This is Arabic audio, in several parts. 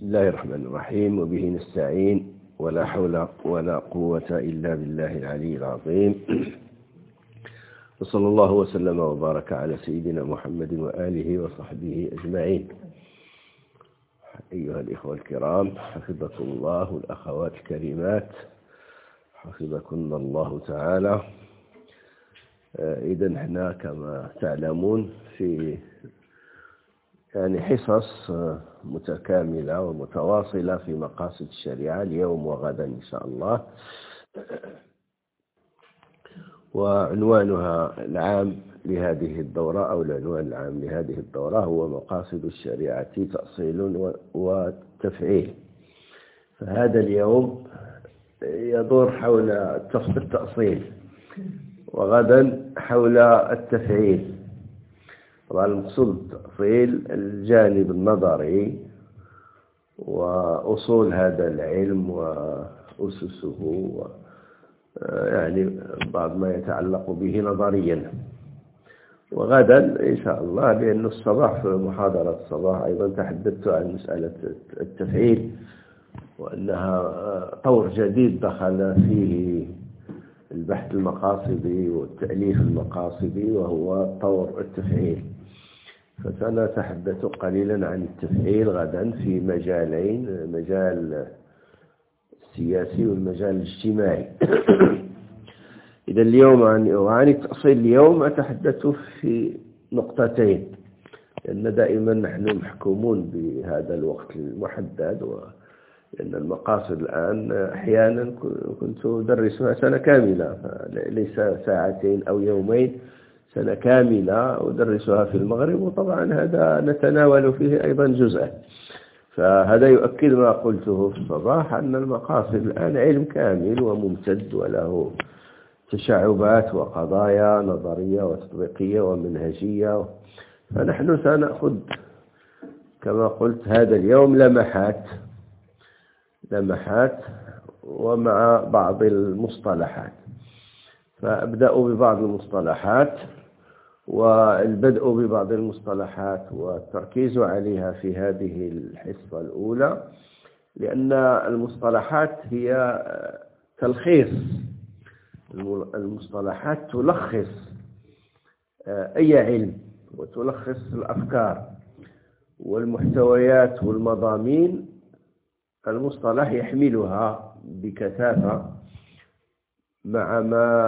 بسم الله الرحمن الرحيم، وبه نستعين، ولا حول ولا قوة إلا بالله العلي العظيم. وصلى الله وسلم وبارك على سيدنا محمد وآله وصحبه أجمعين. أيها الإخوة الكرام، حفظكم الله، والأخوات الكريمات حفظكم الله تعالى. إذن احنا كما تعلمون في حصص متكاملة ومتواصلة في مقاصد الشريعة اليوم وغدا إن شاء الله. وعنوانها العام لهذه الدورة أو العنوان العام لهذه الدورة هو مقاصد الشريعة تأصيل وتفعيل. فهذا اليوم يدور حول التأصيل، وغدا حول التفعيل. طبعا المقصود التأصيل الجانب النظري وأصول هذا العلم وأسسه بعض ما يتعلق به نظريا. وغدا إن شاء الله، لأن الصباح في محاضرة الصباح أيضا تحدثت عن مسألة التفعيل، وأنها طور جديد دخل فيه البحث المقاصدي والتأليف المقاصدي، وهو طور التفعيل. فسنتحدث قليلا عن التفعيل غدا في مجالين، المجال السياسي والمجال الاجتماعي. إذا اليوم عن التأصيل اليوم أتحدث في نقطتين، لأن دائما نحن محكومون بهذا الوقت المحدد، لأن المقاصد الآن أحيانا كنت أدرسها سنة كاملة، ليس ساعتين أو يومين، سنة كاملة أدرسها في المغرب، وطبعا هذا نتناول فيه أيضا جزءا. فهذا يؤكد ما قلته في الصباح، أن المقاصد الآن علم كامل وممتد، وله تشعبات وقضايا نظرية وتطبيقية ومنهجية. فنحن سنأخذ كما قلت هذا اليوم لمحات ومع بعض المصطلحات. فأبدأ ببعض المصطلحات، والبدء ببعض المصطلحات والتركيز عليها في هذه الحصة الأولى، لأن المصطلحات هي تلخيص. المصطلحات تلخص أي علم، وتلخص الأفكار والمحتويات والمضامين. المصطلح يحملها بكثافة مع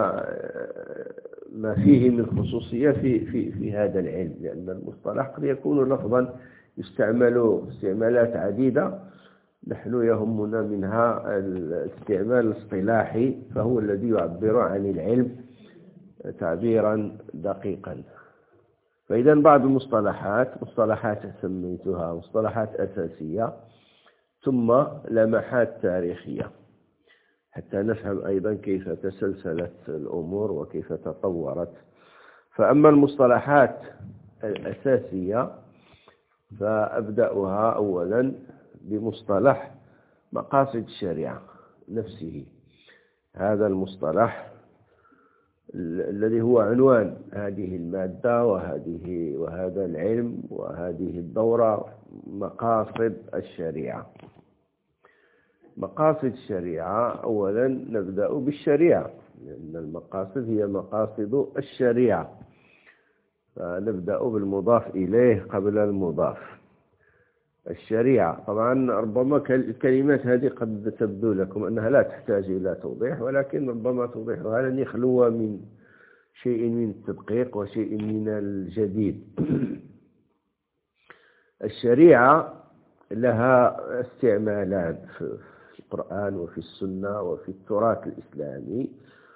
ما فيه من خصوصية في هذا العلم، لأن المصطلح قد يكون لفظا يستعمل استعمالات عديدة. نحن يهمنا منها الاستعمال الاصطلاحي، فهو الذي يعبر عن العلم تعبيرا دقيقا. فإذا بعض مصطلحات سميتها مصطلحات أساسية، ثم لمحات تاريخية، حتى نفهم أيضا كيف تسلسلت الأمور وكيف تطورت. فأما المصطلحات الأساسية فأبدأها أولا بمصطلح مقاصد الشريعة نفسه. هذا المصطلح الذي هو عنوان هذه المادة وهذا العلم وهذه الدورة، مقاصد الشريعة. مقاصد الشريعة، أولا نبدأ بالشريعة، لأن المقاصد هي مقاصد الشريعة، فنبدأ بالمضاف إليه قبل المضاف. الشريعة طبعا ربما الكلمات هذه قد تبدو لكم أنها لا تحتاج إلى توضيح، ولكن ربما توضيحها لن يخلو من شيء من التدقيق وشيء من الجديد. الشريعة لها استعمالان في القرآن وفي السنة وفي التراث الإسلامي.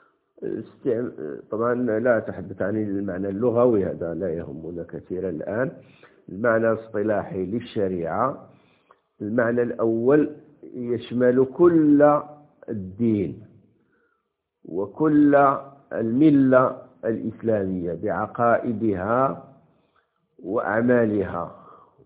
طبعا لا أتحدث عن المعنى اللغوي، هذا لا يهمنا كثيرا الآن. المعنى الاصطلاحي للشريعة، المعنى الأول يشمل كل الدين وكل الملة الإسلامية بعقائدها وأعمالها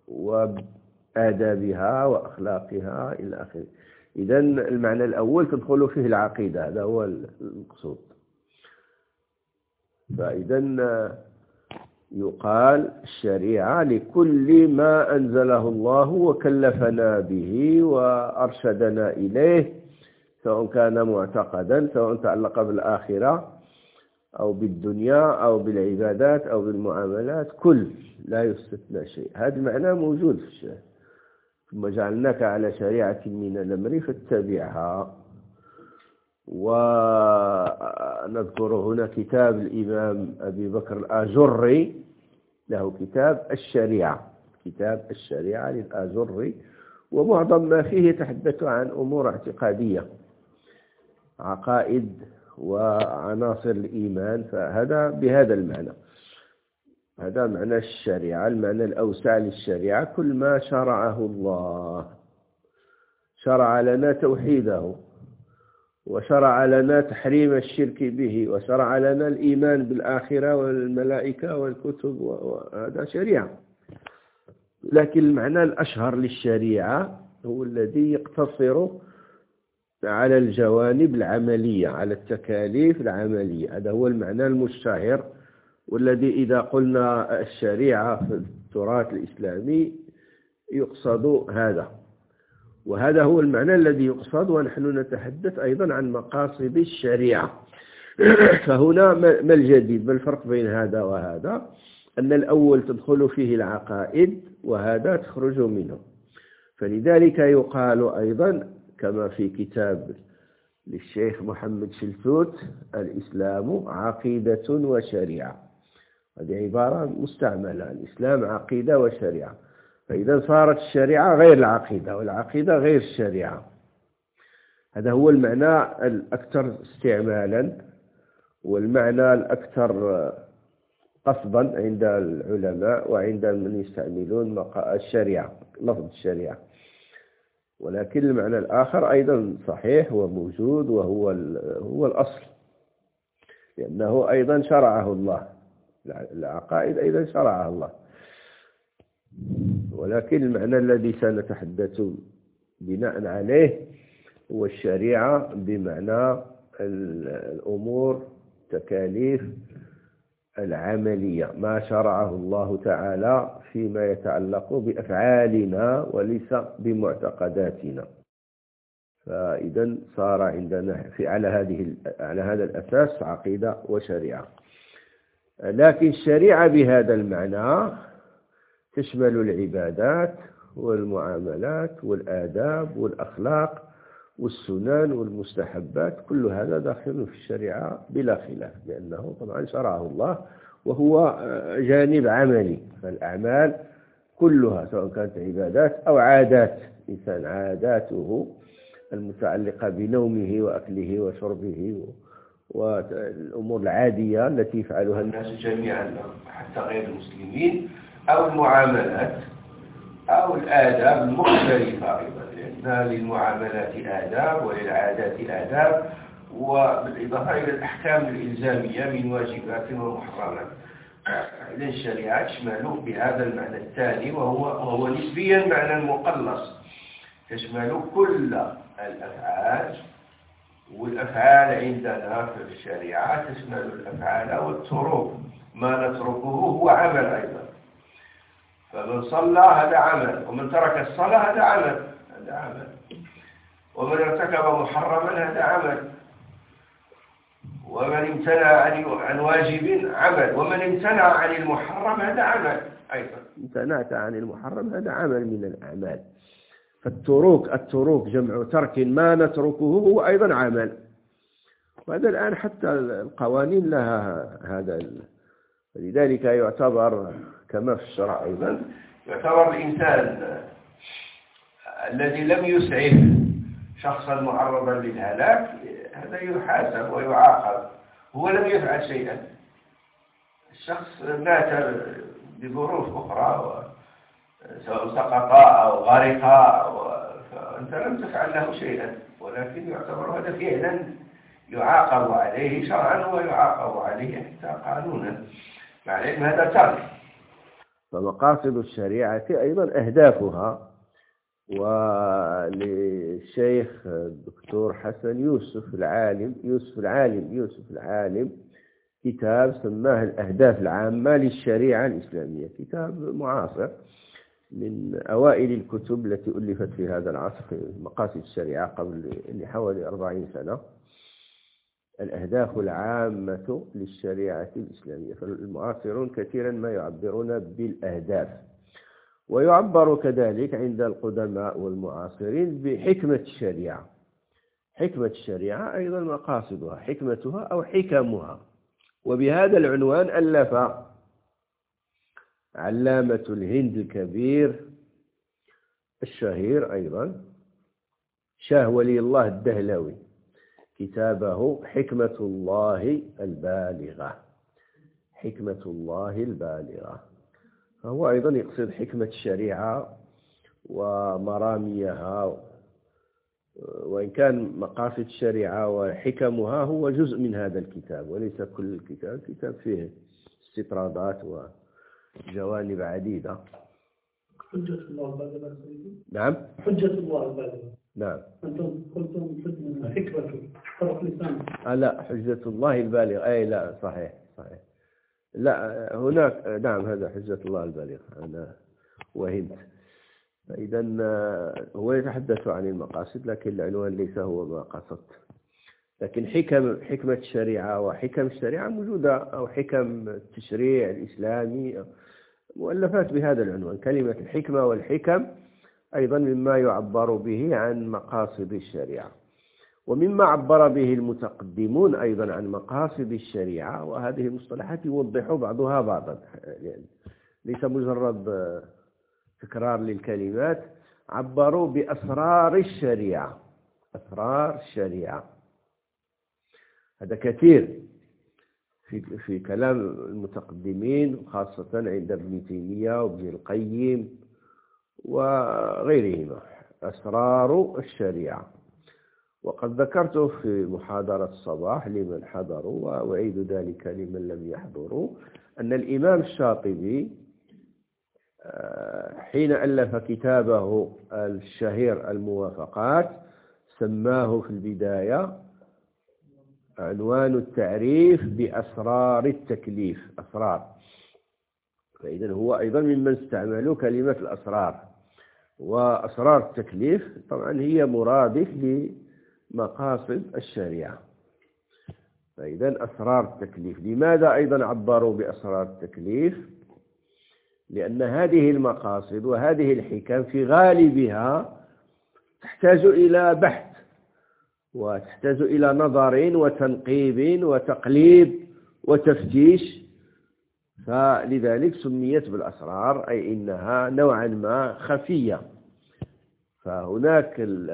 وآدابها وأخلاقها إلى آخره. إذن المعنى الأول تدخل فيه العقيدة، هذا هو المقصود. فإذن يقال الشريعة لكل ما أنزله الله وكلفنا به وأرشدنا إليه، سواء كان معتقدا، سواء تعلق بالآخرة أو بالدنيا أو بالعبادات أو بالمعاملات، كل لا يستثنى شيء. هذا المعنى موجود في الشريعة. ثم جعلناك على شريعة من الأمر فاتبعها. ونذكر هنا كتاب الإمام أبي بكر الآجري، له كتاب الشريعة، كتاب الشريعة للآجري، ومعظم ما فيه يتحدث عن أمور اعتقادية، عقائد وعناصر الإيمان. فهذا بهذا المعنى، هذا معنى الشريعة، المعنى الأوسع للشريعة كل ما شرعه الله. شرع لنا توحيده، وشرع لنا تحريم الشرك به، وشرع لنا الإيمان بالآخرة والملائكة والكتب، وهذا شريعة. لكن المعنى الأشهر للشريعة هو الذي يقتصر على الجوانب العملية، على التكاليف العملية. هذا هو المعنى المشتهر، والذي إذا قلنا الشريعة في التراث الإسلامي يقصد هذا، وهذا هو المعنى الذي يقصد. ونحن نتحدث أيضا عن مقاصد الشريعة. فهنا ما الجديد، ما الفرق بين هذا وهذا؟ أن الأول تدخل فيه العقائد، وهذا تخرج منه. فلذلك يقال أيضا كما في كتاب للشيخ محمد شلتوت، الإسلام عقيدة وشريعة. هذه عبارة مستعملة، الإسلام عقيدة وشريعة. فإذا صارت الشريعة غير العقيدة، والعقيدة غير الشريعة. هذا هو المعنى الأكثر استعمالا، والمعنى الأكثر قصدا عند العلماء وعند من يستعملون الشريعة، لفظ الشريعة. ولكن المعنى الآخر أيضا صحيح وموجود، وهو الأصل، لأنه أيضا شرعه الله، العقائد أيضا شرعها الله. ولكن المعنى الذي سنتحدث بناء عليه هو الشريعة بمعنى الأمور، تكاليف العملية، ما شرعه الله تعالى فيما يتعلق بأفعالنا وليس بمعتقداتنا. فإذا صار عندنا على هذا الأساس عقيدة وشريعة. لكن الشريعة بهذا المعنى تشمل العبادات والمعاملات والآداب والأخلاق والسنن والمستحبات، كل هذا داخل في الشريعة بلا خلاف، لأنه طبعا شرعه الله وهو جانب عملي. فالأعمال كلها سواء كانت عبادات أو عادات، إنسان عاداته المتعلقة بنومه وأكله وشربه والأمور العادية التي يفعلها الناس جميعا حتى غير المسلمين، أو المعاملات أو الآداب المختلفة أيضا، لأن للمعاملات آداب وللعادات آداب، وبالإضافة إلى الأحكام الإلزامية من واجبات ومحرمات. إذن الشريعة تشمل بهذا المعنى الثاني، وهو نسبيا معنى مقلص، تشمل كل الأفعال. والأفعال عندنا في الشريعة تشمل الأفعال والتروك، ما نتركه هو عمل أيضا. فمن صلى هذا عمل، ومن ترك الصلاة هذا عمل، ومن ارتكب محرما هذا عمل، ومن امتنع عن واجب عمل، ومن امتنع عن المحرم هذا عمل أيضا. امتنعت عن المحرم هذا عمل من الأعمال. فالتروك جمع ترك، ما نتركه هو أيضا عمل. وهذا الآن حتى القوانين لها هذا. لذلك يعتبر كما في الشرع أيضا، يعتبر الإنسان الذي لم يسعف شخصا معرضا للهلاك هذا يحاسب ويعاقب، هو لم يفعل شيئا. الشخص مات بظروف أخرى، سواء سقط أو غرق، فأنت لم تفعل له شيئا، ولكن يعتبر هذا فعلا يعاقب عليه شرعا ويعاقب عليه حتى قانونا، مع العلم هذا ترك. فمقاصد الشريعة أيضا أهدافها. وللشيخ الدكتور حسن يوسف العالم كتاب سماه الأهداف العامة للشريعة الإسلامية، كتاب معاصر من أوائل الكتب التي ألفت في هذا العصر في مقاصد الشريعة قبل حوالي 40 سنة. الأهداف العامة للشريعة الإسلامية. فالمعاصرون كثيرا ما يعبرون بالأهداف، ويعبر كذلك عند القدماء والمعاصرين بحكمة الشريعة. حكمة الشريعة أيضا مقاصدها، حكمتها أو حكمها. وبهذا العنوان ألف علامة الهند الكبير الشهير أيضا شاه ولي الله الدهلوي كتابه حكمة الله البالغة. حكمة الله البالغة. فهو أيضا يقصد حكمة الشريعة ومراميها، وإن كان مقاصد الشريعة وحكمها هو جزء من هذا الكتاب وليس كل الكتاب. الكتاب فيه استطرادات وجوانب عديدة. حجة الله البالغة. نعم، حجة الله البالغة. نعم. أنتم قلتم حكمة طرف لسان. لا، حجة الله البالغة. أي لا، صحيح. لا، هناك نعم، هذا حجة الله البالغة. أنا وهمت. إذا هو يتحدث عن المقاصد، لكن العنوان ليس هو ما قصدت. لكن حكمة الشريعة وحكم الشريعة موجودة، أو حكم التشريع الإسلامي، مؤلفات بهذا العنوان. كلمة الحكمة والحكم أيضا مما يعبر به عن مقاصد الشريعة، ومما عبر به المتقدمون أيضا عن مقاصد الشريعة. وهذه المصطلحات يوضح بعضها بعضا، يعني ليس مجرد تكرار للكلمات. عبروا بأسرار الشريعة. أسرار الشريعة هذا كثير في كلام المتقدمين، خاصة عند ابن تيمية وابن القيم وغيرهما. أسرار الشريعة. وقد ذكرته في محاضرة الصباح لمن حضروا، وأعيد ذلك لمن لم يحضروا، أن الإمام الشاطبي حين ألف كتابه الشهير الموافقات سماه في البداية عنوان التعريف بأسرار التكليف. أسرار. فإذا هو أيضا ممن استعملوا كلمة الأسرار. وأسرار التكليف طبعا هي مرادف لمقاصد الشريعة. فإذا أسرار التكليف. لماذا أيضا عبروا بأسرار التكليف؟ لأن هذه المقاصد وهذه الحكم في غالبها تحتاج إلى بحث، وتحتاج إلى نظر وتنقيب وتقليب وتفتيش. فلذلك سميت بالأسرار، أي إنها نوعا ما خفية. فهناك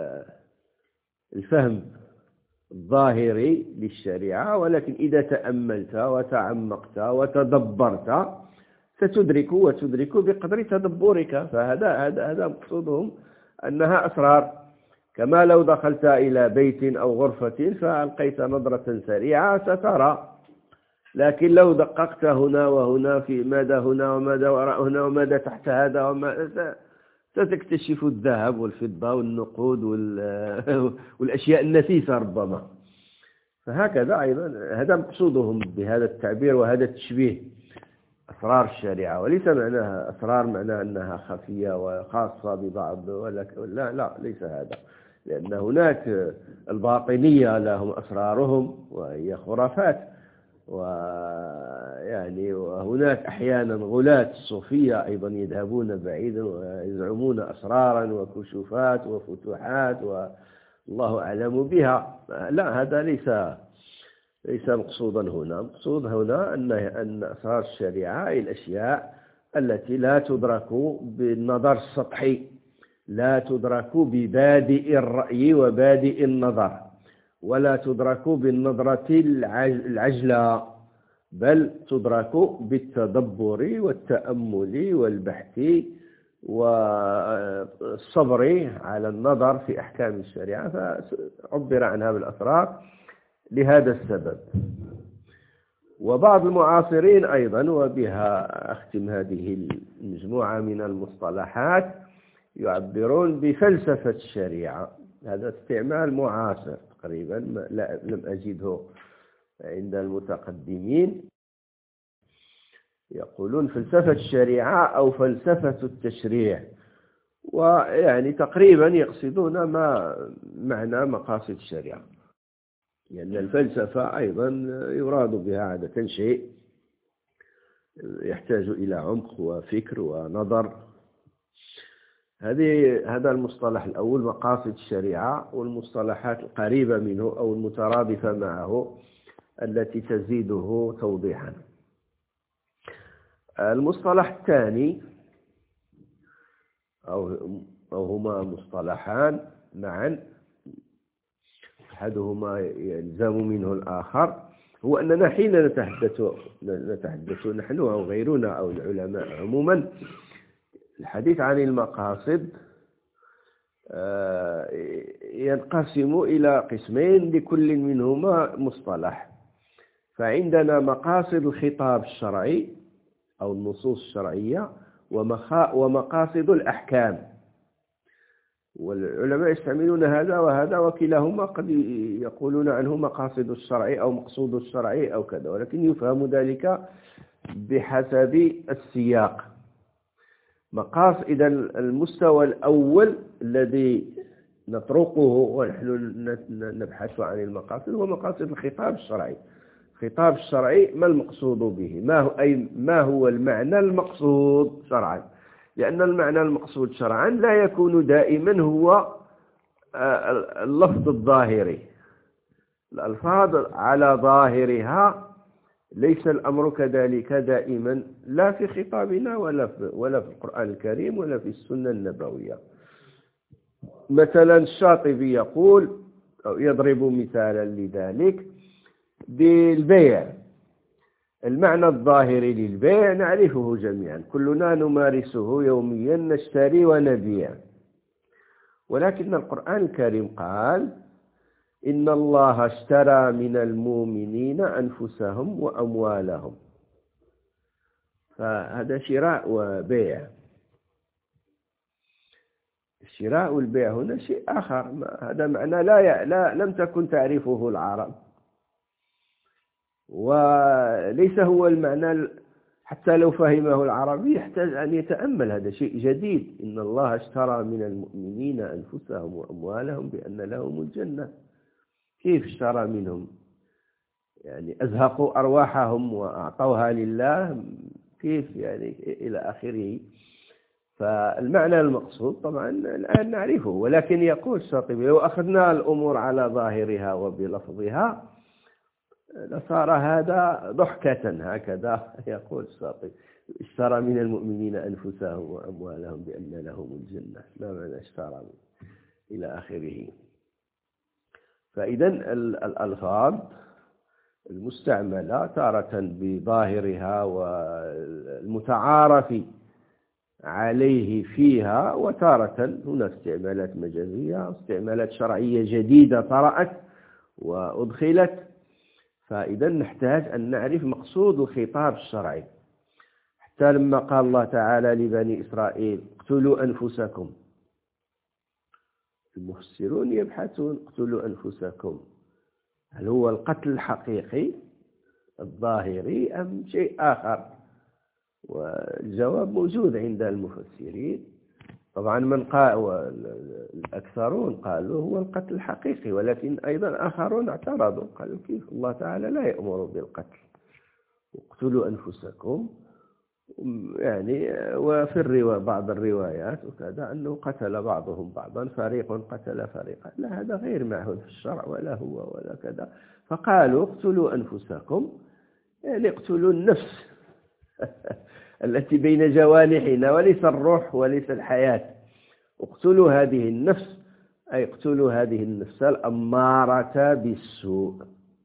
الفهم الظاهري للشريعة، ولكن إذا تأملت وتعمقت وتدبرت ستدرك وتدرك بقدر تدبرك. فهذا مقصودهم، أنها أسرار. كما لو دخلت إلى بيت أو غرفة فألقيت نظرة سريعة سترى، لكن لو دققت هنا وهنا في ماذا هنا وماذا وراء هنا وماذا تحت هذا ستكتشف الذهب والفضة والنقود والأشياء النفيسة ربما. فهكذا أيضا هذا مقصودهم بهذا التعبير وهذا التشبيه، أسرار الشريعة. وليس معناها أسرار معناها أنها خفية وخاصة ببعض، لا ليس هذا. لأن هناك الباطنية لهم أسرارهم وهي خرافات، وهناك أحيانا غلاة الصوفية أيضا يذهبون بعيدا ويزعمون أسرارا وكشوفات وفتوحات والله أعلم بها. لا، هذا ليس مقصودا هنا. مقصود هنا أن أسرار الشريعة هي الأشياء التي لا تدرك بالنظر السطحي، لا تدرك ببادئ الرأي وبادئ النظر، ولا تدرك بالنظرة العجلة، بل تدرك بالتدبر والتأمل والبحث والصبر على النظر في أحكام الشريعة. فعبر عنها بالأسرار لهذا السبب. وبعض المعاصرين أيضا، وبها أختم هذه المجموعة من المصطلحات، يعبرون بفلسفة الشريعة. هذا استعمال معاصر تقريبا، لم أجده عند المتقدمين يقولون فلسفة الشريعة أو فلسفة التشريع، ويعني تقريبا يقصدون ما معنى مقاصد الشريعة، لأن الفلسفة أيضا يراد بها عادة شيء يحتاج إلى عمق وفكر ونظر. هذا المصطلح الأول مقاصد الشريعة، والمصطلحات القريبة منه أو المترادفة معه التي تزيده توضيحا. المصطلح الثاني أو هما مصطلحان معا أحدهما يلزم منه الآخر، هو أننا حين نتحدث نحن أو غيرنا أو العلماء عموما الحديث عن المقاصد ينقسم إلى قسمين لكل منهما مصطلح. فعندنا مقاصد الخطاب الشرعي أو النصوص الشرعية ومقاصد الأحكام، والعلماء يستعملون هذا وهذا، وكلاهما قد يقولون عنه مقاصد الشرعي أو مقصود الشرعي أو كذا، ولكن يفهم ذلك بحسب السياق. إذا المستوى الأول الذي نطرقه ونحن نبحث عن المقاصد هو مقاصد الخطاب الشرعي. الخطاب الشرعي ما المقصود به؟ ما هو المعنى المقصود شرعا؟ لأن المعنى المقصود شرعا لا يكون دائما هو اللفظ الظاهري. الألفاظ على ظاهرها ليس الأمر كذلك دائما، لا في خطابنا ولا في القرآن الكريم ولا في السنة النبوية. مثلا الشاطبي يقول أو يضرب مثالا لذلك بالبيع. المعنى الظاهري للبيع نعرفه جميعا، كلنا نمارسه يوميا، نشتري ونبيع. ولكن القرآن الكريم قال إن الله اشترى من المؤمنين أنفسهم وأموالهم، فهذا شراء وبيع. الشراء والبيع هنا شيء آخر، هذا معنى لم تكن تعرفه العرب، وليس هو المعنى حتى لو فهمه العربي يحتاج أن يتأمل. هذا شيء جديد، إن الله اشترى من المؤمنين أنفسهم وأموالهم بأن لهم الجنة. كيف اشترى منهم؟ يعني أزهقوا أرواحهم وأعطوها لله، كيف يعني إلى آخره. فالمعنى المقصود طبعا الآن نعرفه، ولكن يقول الشاطبي لو أخذنا الأمور على ظاهرها وبلفظها لصار هذا ضحكة، هكذا يقول الشاطبي. اشترى من المؤمنين أنفسهم وأموالهم بأن لهم الجنة، ما معنى اشترى إلى آخره. فإذا الألفاظ المستعملة تارة بظاهرها والمتعارف عليه فيها، وتارة هنا استعمالات مجازية واستعمالات شرعية جديدة طرأت وأدخلت. فإذا نحتاج أن نعرف مقصود الخطاب الشرعي. حتى لما قال الله تعالى لبني إسرائيل اقتلوا أنفسكم، المفسرون يبحثون اقتلوا أنفسكم، هل هو القتل الحقيقي الظاهري أم شيء آخر؟ والجواب موجود عند المفسرين. طبعا من قال الأكثرون قالوا هو القتل الحقيقي، ولكن أيضا آخرون اعترضوا قالوا كيف الله تعالى لا يأمر بالقتل، اقتلوا أنفسكم. يعني وفي بعض الروايات وكذا أنه قتل بعضهم بعضا، فريق قتل فريقا. لا، هذا غير معهود في الشرع ولا هو ولا كذا. فقالوا اقتلوا أنفسكم، يعني اقتلوا النفس التي بين جوانحنا، وليس الروح وليس الحياة. اقتلوا هذه النفس، أي اقتلوا هذه النفس الأمارة بالسوء،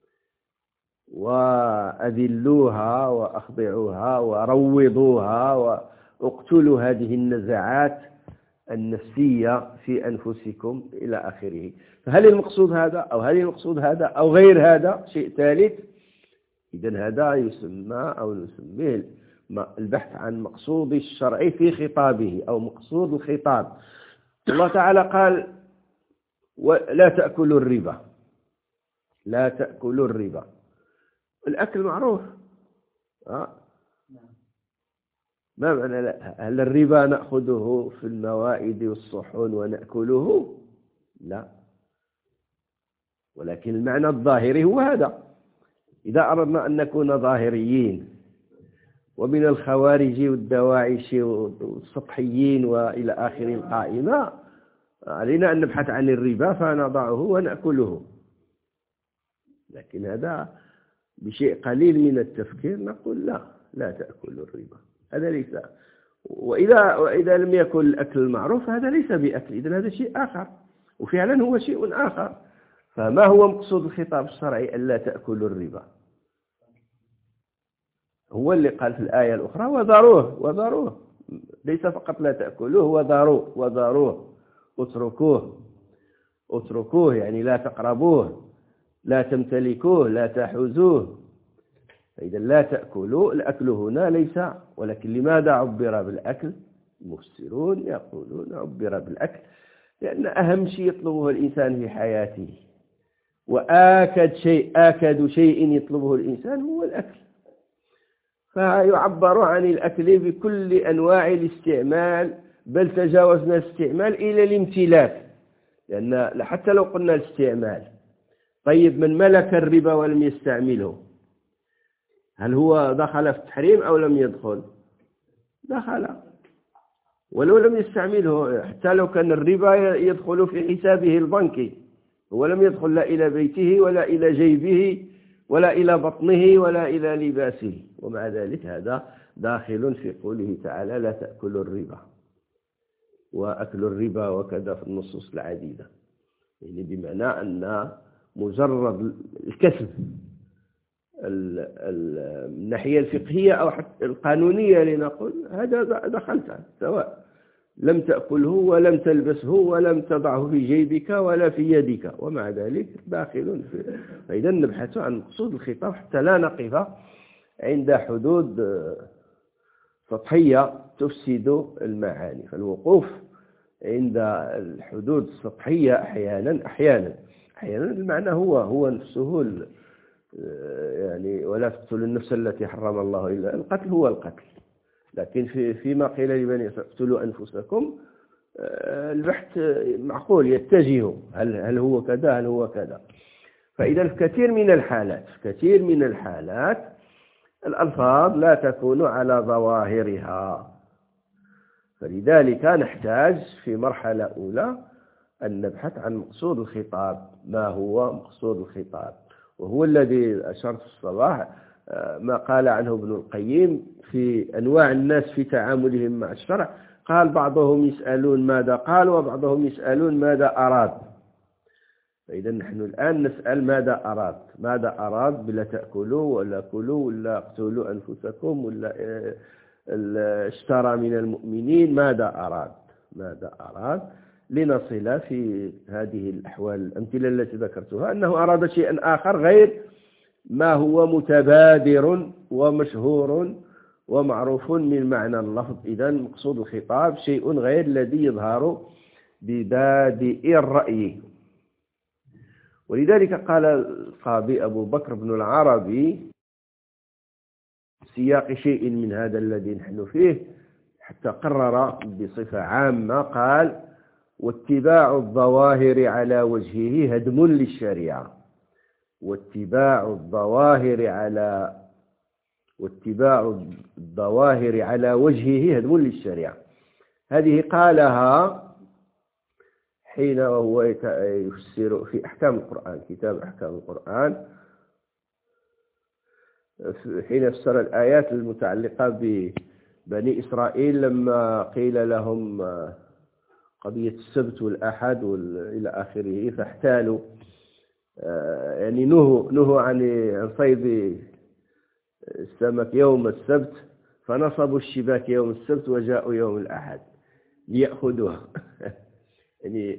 وأذلوها وأخضعوها وروضوها، واقتلوا هذه النزعات النفسية في أنفسكم إلى آخره. فهل المقصود هذا أو هل المقصود هذا أو غير هذا شيء ثالث؟ إذن هذا يسمى أو نسميه البحث عن مقصود الشرع في خطابه أو مقصود الخطاب. الله تعالى قال لا تأكلوا الربا، لا تأكلوا الربا. الأكل معروف. ما معنى هل الربا نأخذه في الموائد والصحون ونأكله؟ لا، ولكن المعنى الظاهري هو هذا. إذا أردنا أن نكون ظاهريين ومن الخوارج والدواعش والسطحيين وإلى آخر القائمة، علينا أن نبحث عن الربا فنضعه ونأكله. لكن هذا بشيء قليل من التفكير نقول لا تأكلوا الربا، هذا ليس. وإذا لم يكن الأكل المعروف هذا ليس بأكل، إذن هذا شيء آخر، وفعلا هو شيء آخر. فما هو مقصود الخطاب الشرعي ألا تأكلوا الربا؟ هو اللي قال في الآية الأخرى وذروه، ليس فقط لا تأكلوه، وذروه اتركوه، يعني لا تقربوه، لا تمتلكوه، لا تحوزوه. فإذا لا تأكلوا، الأكل هنا ليس. ولكن لماذا عبر بالأكل؟ المفسرون يقولون عبر بالأكل لأن أهم شيء يطلبه الإنسان في حياته، آكد شيء يطلبه الإنسان هو الأكل، فيعبر عن الأكل بكل أنواع الاستعمال، بل تجاوزنا الاستعمال إلى الامتلاك، لأن حتى لو قلنا الاستعمال، طيب من ملك الربا ولم يستعمله هل هو دخل في التحريم أو لم يدخل؟ دخل، ولو لم يستعمله. حتى لو كان الربا يدخل في حسابه البنكي، هو لم يدخل لا إلى بيته ولا إلى جيبه ولا إلى بطنه ولا إلى لباسه، ومع ذلك هذا داخل في قوله تعالى لا تأكلوا الربا. وأكل الربا وكذا في النصوص العديدة، يعني بمعنى أن مجرد الكسب الناحية الفقهية أو حتى القانونية لنقول هذا دخلت، سواء لم تأكله ولم تلبسه ولم تضعه في جيبك ولا في يدك، ومع ذلك داخل في. فإذا نبحث عن مقصود الخطاب حتى لا نقف عند حدود سطحية تفسد المعاني. فالوقوف عند الحدود السطحية أحيانا المعنى هو نفسه، يعني ولا تقتلوا النفس التي حرم الله إلا القتل هو القتل. لكن فيما قيل لبني اقتلوا أنفسكم البحث معقول يتجه هل هو كذا هل هو كذا. فإذا في كثير من الحالات الألفاظ لا تكون على ظواهرها، فلذلك نحتاج في مرحلة أولى أن نبحث عن مقصود الخطاب. ما هو مقصود الخطاب؟ وهو الذي أشرت في الصباح ما قال عنه ابن القيم في أنواع الناس في تعاملهم مع الشرع. قال بعضهم يسألون ماذا قال، وبعضهم يسألون ماذا أراد. فإذا نحن الآن نسأل ماذا أراد بلا تأكلوا ولا كلوا ولا اقتلوا أنفسكم ولا اشترى من المؤمنين. ماذا أراد لنصل في هذه الأحوال الأمثلة التي ذكرتها أنه أراد شيئا آخر غير ما هو متبادر ومشهور ومعروف من معنى اللفظ. إذا مقصود الخطاب شيء غير الذي يظهر ببادئ الرأي. ولذلك قال القاضي أبو بكر بن العربي سياق شيء من هذا الذي نحن فيه حتى قرر بصفة عامة، قال واتباع الظواهر على وجهه هدم للشريعة. واتباع الظواهر على وجهه هدم للشريعة. هذه قالها حين وهو يفسر في أحكام القرآن، كتاب أحكام القرآن، حين فسر الآيات المتعلقة ببني إسرائيل لما قيل لهم قضية السبت والأحد إلى آخره، فاحتالوا، يعني نهوا عن صيد السمك يوم السبت، فنصبوا الشباك يوم السبت وجاءوا يوم الأحد ليأخذوها. يعني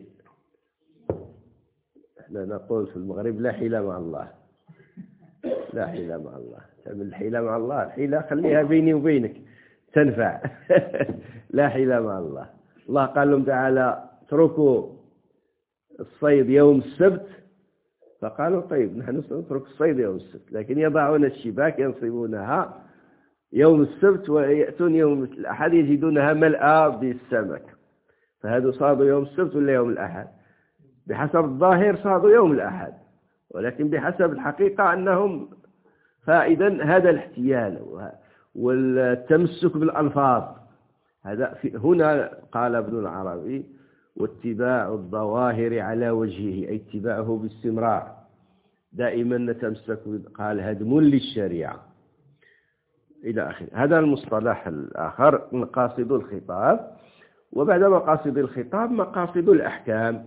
احنا نقول في المغرب لا حيلة مع الله، لا حيلة مع الله. تعمل الحيلة مع الله، الحيلة خليها بيني وبينك تنفع. لا حيلة مع الله. الله قال لهم تعالى اتركوا الصيد يوم السبت، فقالوا طيب نحن سنترك الصيد يوم السبت، لكن يضعون الشباك ينصبونها يوم السبت ويأتون يوم الأحد يجدونها ملأى بالسمك، فهذا صادوا يوم السبت ولا يوم الأحد؟ بحسب الظاهر صادوا يوم الأحد، ولكن بحسب الحقيقة أنهم فإذا هذا الاحتيال والتمسك بالألفاظ هذا هنا قال ابن العربي واتباع الظواهر على وجهه، أي اتباعه باستمرار دائما نتمسك، قال هدم للشريعة إلى آخره. هذا المصطلح الآخر مقاصد الخطاب. وبعد مقاصد الخطاب مقاصد الأحكام،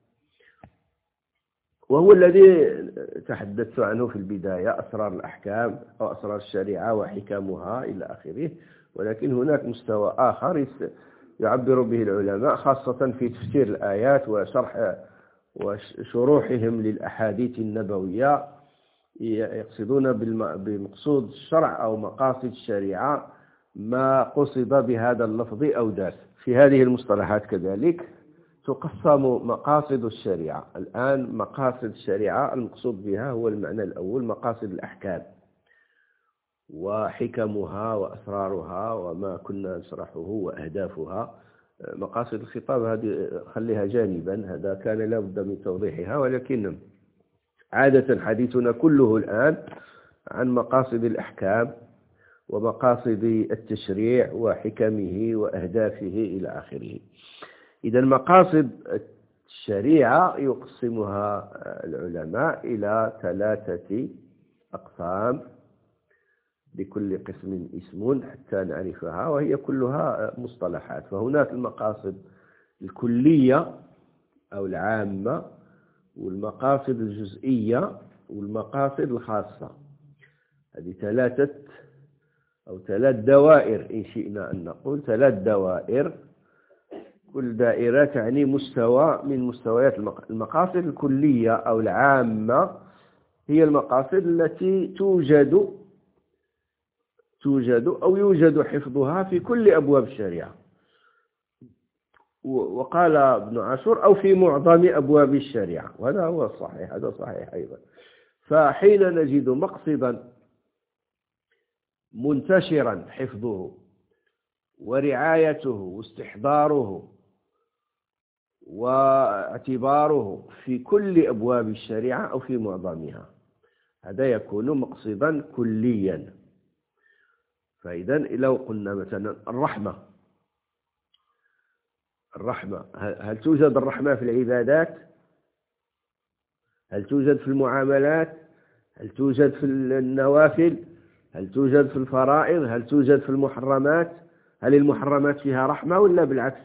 وهو الذي تحدثت عنه في البداية، أسرار الأحكام أو أسرار الشريعة وحكمها إلى آخره. ولكن هناك مستوى آخر يعبر به العلماء خاصة في تفسير الآيات وشرح وشروحهم للأحاديث النبوية، يقصدون بمقصود الشرع أو مقاصد الشريعة ما قصد بهذا اللفظ أو درس. في هذه المصطلحات كذلك تقسم مقاصد الشريعة. الآن مقاصد الشريعة المقصود بها هو المعنى الأول مقاصد الأحكام وحكمها وأسرارها وما كنا نشرحه وأهدافها. مقاصد الخطاب هذه خليها جانبا، هذا كان لا بد من توضيحها، ولكن عادة حديثنا كله الآن عن مقاصد الأحكام ومقاصد التشريع وحكمه وأهدافه إلى آخره. إذا مقاصد الشريعة يقسمها العلماء إلى 3 أقسام، لكل قسم اسم حتى نعرفها، وهي كلها مصطلحات. فهناك المقاصد الكلية أو العامة، والمقاصد الجزئية، والمقاصد الخاصة. هذه 3 دوائر إن شئنا أن نقول 3 دوائر، كل دائرة تعني مستوى من مستويات المقاصد الكلية أو العامة. هي المقاصد التي توجد أو يوجد حفظها في كل أبواب الشريعة، وقال ابن عاشور أو في معظم أبواب الشريعة، وهذا هو الصحيح، هذا صحيح أيضا. فحين نجد مقصدا منتشرا حفظه ورعايته واستحضاره واعتباره في كل أبواب الشريعة أو في معظمها، هذا يكون مقصدا كليا. فإذا لو قلنا مثلا الرحمة، هل توجد الرحمة في العبادات؟ هل توجد في المعاملات؟ هل توجد في النوافل؟ هل توجد في الفرائض؟ هل توجد في المحرمات؟ هل المحرمات فيها رحمة ولا بالعكس؟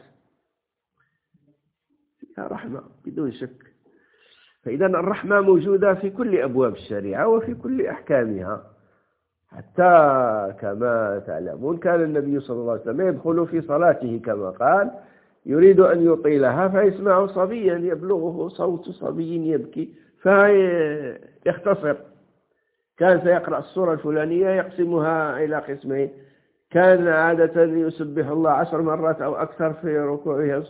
فيها رحمة بدون شك. فإذا الرحمة موجودة في كل أبواب الشريعة وفي كل أحكامها، حتى كما تعلمون كان النبي صلى الله عليه وسلم يدخل في صلاته كما قال يريد أن يطيلها فيسمع صبيا يبلغه صوت صبي يبكي فيختصر. كان سيقرأ السورة الفلانية يقسمها إلى قسمين، كان عادة يسبح الله 10 مرات أو أكثر في ركوعها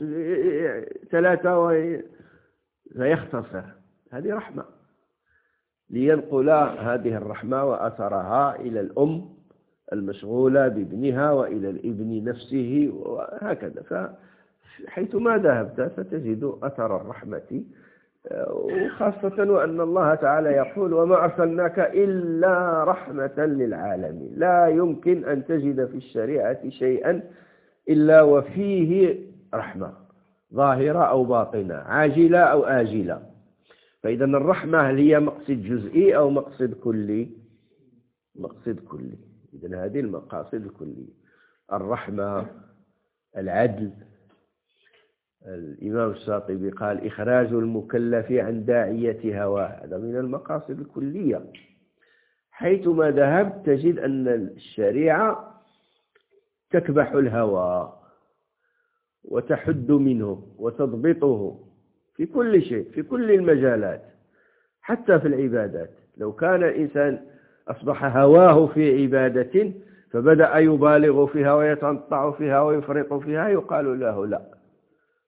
3 فيختصر. هذه رحمة، لينقل هذه الرحمة وأثرها إلى الأم المشغولة بابنها وإلى الابن نفسه وهكذا. فحيثما ذهبت ستجد أثر الرحمة، وخاصة وأن الله تعالى يقول وما أرسلناك إلا رحمة للعالمين. لا يمكن أن تجد في الشريعة شيئا إلا وفيه رحمة ظاهرة أو باطنة، عاجلة أو آجلة. فإذا الرحمة هل هي مقصد جزئي أو مقصد كلي؟ مقصد كلي. إذا هذه المقاصد الكلية: الرحمة، العدل. الإمام الشاطبي قال إخراج المكلف عن داعية هواه، هذا من المقاصد الكلية. حيثما ذهبت تجد أن الشريعة تكبح الهوى وتحد منه وتضبطه في كل شيء، في كل المجالات، حتى في العبادات. لو كان الإنسان أصبح هواه في عبادة فبدأ يبالغ فيها ويتنطع فيها ويفرط فيها يقال له لا،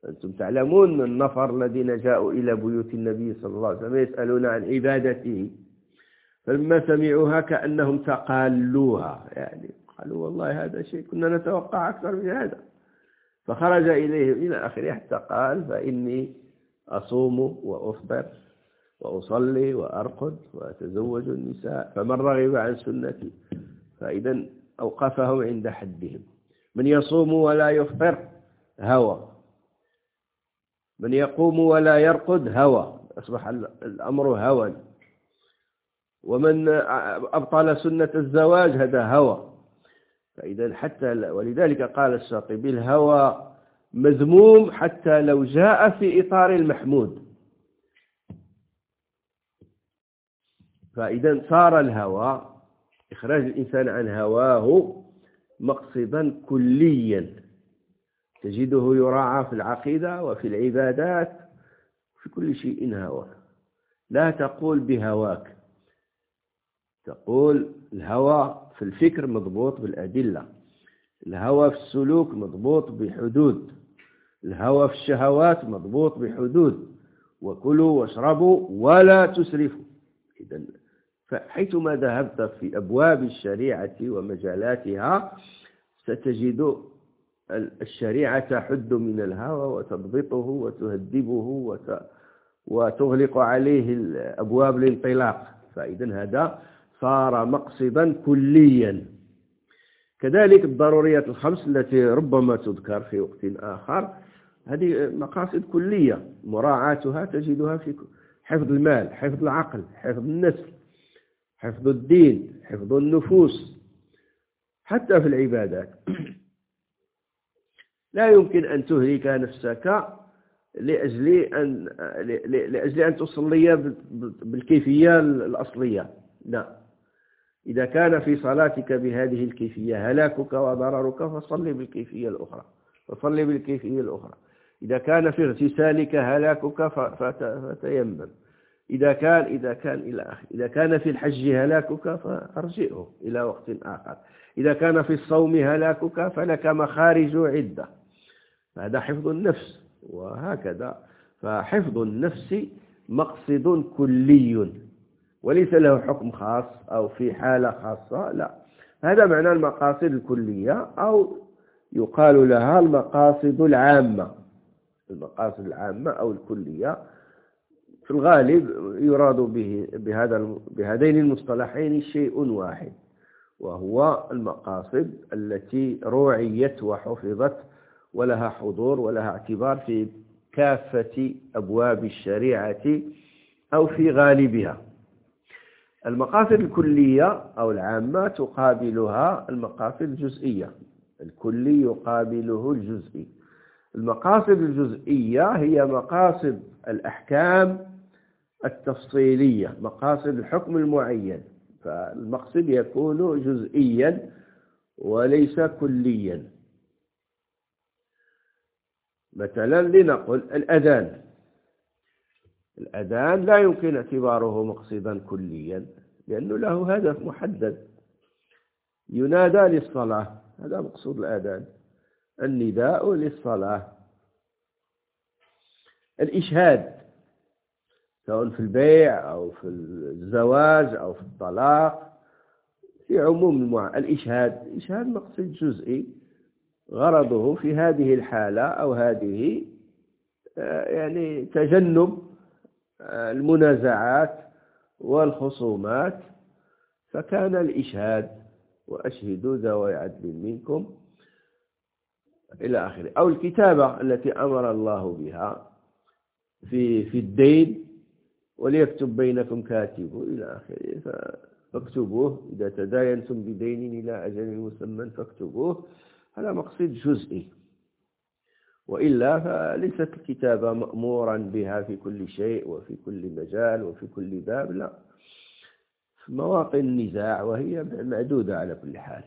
أنتم تعلمون النفر الذين جاءوا إلى بيوت النبي صلى الله عليه وسلم يسألون عن عبادته، فلما سمعوها كأنهم تقالوها، يعني قالوا والله هذا شيء كنا نتوقع أكثر من هذا. فخرج إليهم إلى آخره حتى قال فإني أصوم وأفطر وأصلي وأرقد وأتزوج النساء، فمن رغب عن سنتي. فإذا أوقفهم عند حدهم. من يصوم ولا يفطر هوى، من يقوم ولا يرقد هوى، أصبح الأمر هوى. ومن أبطل سنة الزواج هذا هوى. فإذا حتى ولذلك قال الشاطبي الهوى مذموم حتى لو جاء في إطار المحمود. فإذا صار الهوى إخراج الإنسان عن هواه مقصدا كليا، تجده يراعى في العقيدة وفي العبادات في كل شيء هوى. لا تقول بهواك، تقول الهوى في الفكر مضبوط بالأدلة، الهوى في السلوك مضبوط بحدود، الهوى في الشهوات مضبوط بحدود، وكلوا واشربوا ولا تسرفوا. إذن فحيثما ذهبت في أبواب الشريعة ومجالاتها ستجد الشريعة تحد من الهوى وتضبطه وتهذبه وتغلق عليه أبواب الانطلاق. فإذا هذا صار مقصدا كليا. كذلك الضروريات الخمس التي ربما تذكر في وقت آخر، هذه مقاصد كلية مراعاتها تجدها في حفظ المال، حفظ العقل، حفظ النسل، حفظ الدين، حفظ النفوس. حتى في العبادات لا يمكن أن تهلك نفسك لأجل أن تصلي بالكيفية الأصلية. لا، إذا كان في صلاتك بهذه الكيفية هلاكك وضررك فصلي بالكيفية الأخرى، فصلي بالكيفية الأخرى. إذا كان في اغتسالك هلاكك فتيمم. إذا كان في الحج هلاكك فارجئه إلى وقت آخر. إذا كان في الصوم هلاكك فلك مخارج عدة. هذا حفظ النفس. وهكذا فحفظ النفس مقصد كلي وليس له حكم خاص أو في حالة خاصة. لا، هذا معنى المقاصد الكلية، أو يقال لها المقاصد العامة. المقاصد العامة أو الكلية في الغالب يراد بهذين المصطلحين شيء واحد، وهو المقاصد التي روعيت وحفظت ولها حضور ولها اعتبار في كافة أبواب الشريعة أو في غالبها. المقاصد الكلية أو العامة تقابلها المقاصد الجزئية، الكلي يقابله الجزئي. المقاصد الجزئية هي مقاصد الأحكام التفصيلية، مقاصد الحكم المعين. فالمقصد يكون جزئيا وليس كليا. مثلا لنقل الأذان لا يمكن اعتباره مقصدا كليا لأنه له هدف محدد، ينادى للصلاة، هذا مقصود الأذان، النداء للصلاة. الإشهاد سواء في البيع أو في الزواج أو في الطلاق في عموم الإشهاد مقصد جزئي، غرضه في هذه الحالة أو هذه يعني تجنب المنازعات والخصومات، فكان الإشهاد وأشهدوا ذوي عدل منكم إلى آخره. أو الكتابة التي أمر الله بها في الدين، وليكتب بينكم كاتب إلى آخره، فاكتبوه إذا تداينتم بدين إلى أجل مسمى فاكتبوه. هذا مقصد جزئي، وإلا فليست الكتابة مأمورا بها في كل شيء وفي كل مجال وفي كل باب، لا، في مواطن النزاع وهي معدودة على كل حال.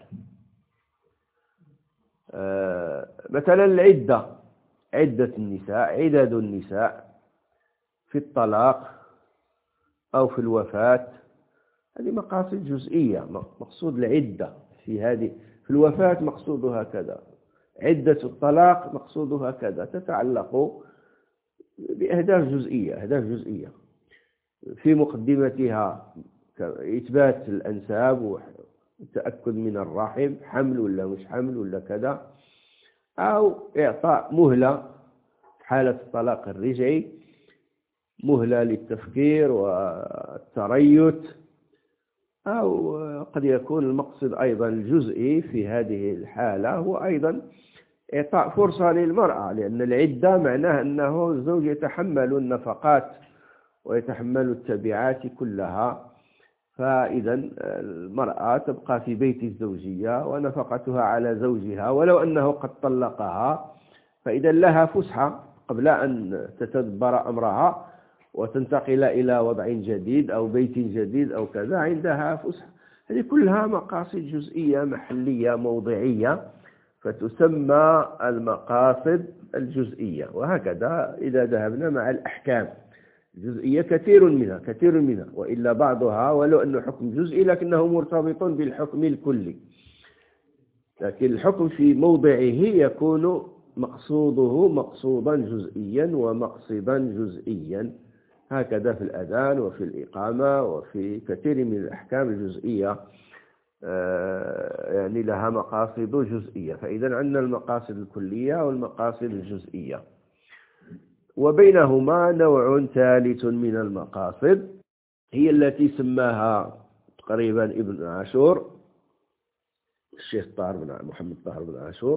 مثلا عدة النساء، عدد النساء في الطلاق أو في الوفاة، هذه مقاصد جزئية. مقصود العدة في الوفاة مقصودها كذا، عدة الطلاق مقصودها كذا، تتعلق بأهداف جزئية في مقدمتها إثبات الأنساب والتأكد من الرحم، حمل ولا مش حمل ولا كذا، أو إعطاء مهلة حالة الطلاق الرجعي، مهلة للتفكير والتريث، أو قد يكون المقصد أيضا الجزئي في هذه الحالة هو أيضا إعطاء فرصة للمرأة، لأن العدة معناه أنه الزوج يتحمل النفقات ويتحمل التبعات كلها، فإذا المرأة تبقى في بيت الزوجية ونفقتها على زوجها ولو أنه قد طلقها، فإذا لها فسحة قبل أن تتدبر أمرها وتنتقل إلى وضع جديد أو بيت جديد أو كذا، عندها فسحة. هذه كلها مقاصد جزئية محلية موضعية، فتسمى المقاصد الجزئية. وهكذا إذا ذهبنا مع الأحكام الجزئية كثير منها، وإلا بعضها ولو أنه حكم جزئي لكنه مرتبط بالحكم الكلي، لكن الحكم في موضعه يكون مقصوده مقصودا جزئيا ومقصدا جزئيا، هكذا في الأذان وفي الإقامة وفي كثير من الأحكام الجزئية يعني لها مقاصد جزئية. فإذا عندنا المقاصد الكلية والمقاصد الجزئية، وبينهما نوع ثالث من المقاصد هي التي سماها تقريبا ابن عاشور، الشيخ محمد طاهر بن عاشور،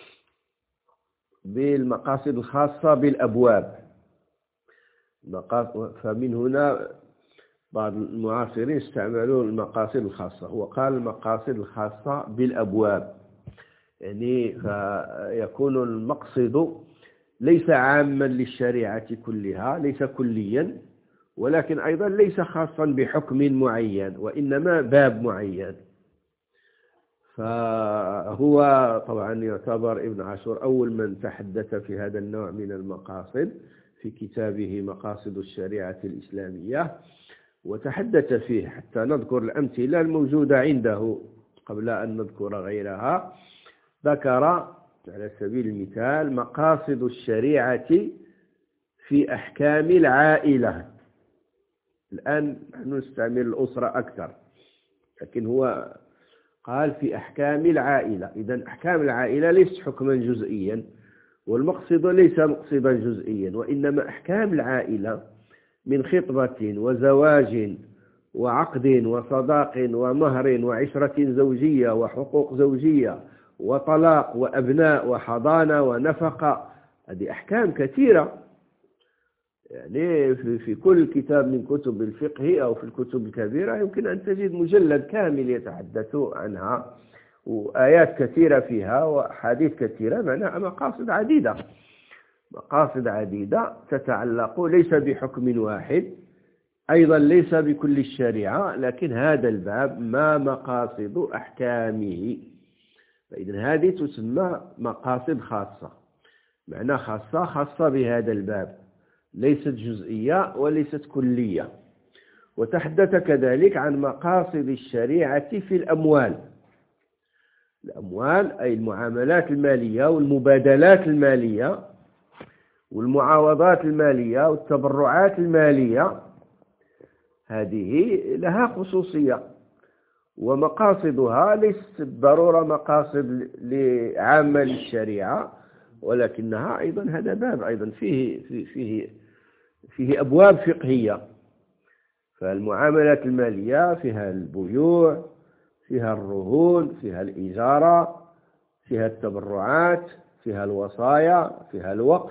بالمقاصد الخاصة بالأبواب. فمن هنا بعض المعاصرين استعملوا المقاصد الخاصة، هو قال المقاصد الخاصة بالأبواب، يعني فيكون المقصد ليس عاما للشريعة كلها، ليس كليا، ولكن أيضا ليس خاصا بحكم معين، وإنما باب معين. فهو طبعا يعتبر ابن عاشور أول من تحدث في هذا النوع من المقاصد في كتابه مقاصد الشريعة الإسلامية، وتحدث فيه حتى نذكر الأمثلة الموجودة عنده قبل أن نذكر غيرها. ذكر على سبيل المثال مقاصد الشريعة في أحكام العائلة. الآن نحن نستعمل الأسرة أكثر، لكن هو قال في أحكام العائلة. إذن أحكام العائلة ليس حكما جزئيا، والمقصد ليس مقصدا جزئيا، وإنما أحكام العائلة من خطبة وزواج وعقد وصداق ومهر وعشرة زوجية وحقوق زوجية وطلاق وأبناء وحضانة ونفقة. هذه أحكام كثيرة، يعني في كل كتاب من كتب الفقه أو في الكتب الكبيرة يمكن أن تجد مجلد كامل يتحدث عنها، وآيات كثيرة فيها وأحاديث كثيرة، معناها مقاصد عديدة تتعلق ليس بحكم واحد، أيضا ليس بكل الشريعة، لكن هذا الباب ما مقاصد أحكامه. فإذا هذه تسمى مقاصد خاصة، معنى خاصة بهذا الباب، ليست جزئية وليست كلية. وتحدث كذلك عن مقاصد الشريعة في الأموال أي المعاملات المالية والمبادلات المالية والمعاوضات المالية والتبرعات المالية، هذه لها خصوصية، ومقاصدها ليست بالضرورة مقاصد عامة للشريعة، ولكنها أيضا هذا باب أيضا فيه أبواب فقهية. فالمعاملات المالية فيها البيوع، فيها الرهون، فيها الإجارة، فيها التبرعات، فيها الوصايا، فيها الوقف،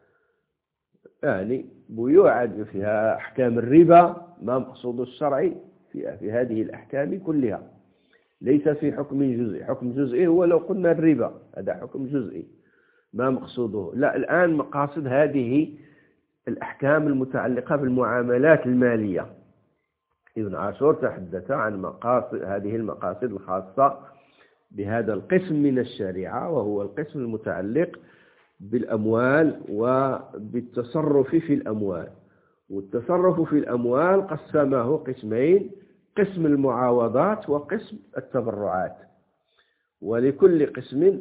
يعني بيوع فيها أحكام الربا، ما مقصود الشرع في هذه الأحكام كلها، ليس في حكم جزئي. حكم جزئي هو لو قلنا الربا، هذا حكم جزئي ما مقصوده. لا، الآن مقاصد هذه الأحكام المتعلقة بالمعاملات المالية. ابن عاشور تحدث عن هذه المقاصد الخاصة بهذا القسم من الشريعة، وهو القسم المتعلق بالأموال وبالتصرف في الأموال. والتصرف في الأموال قسمه قسمين: قسم المعاوضات وقسم التبرعات، ولكل قسم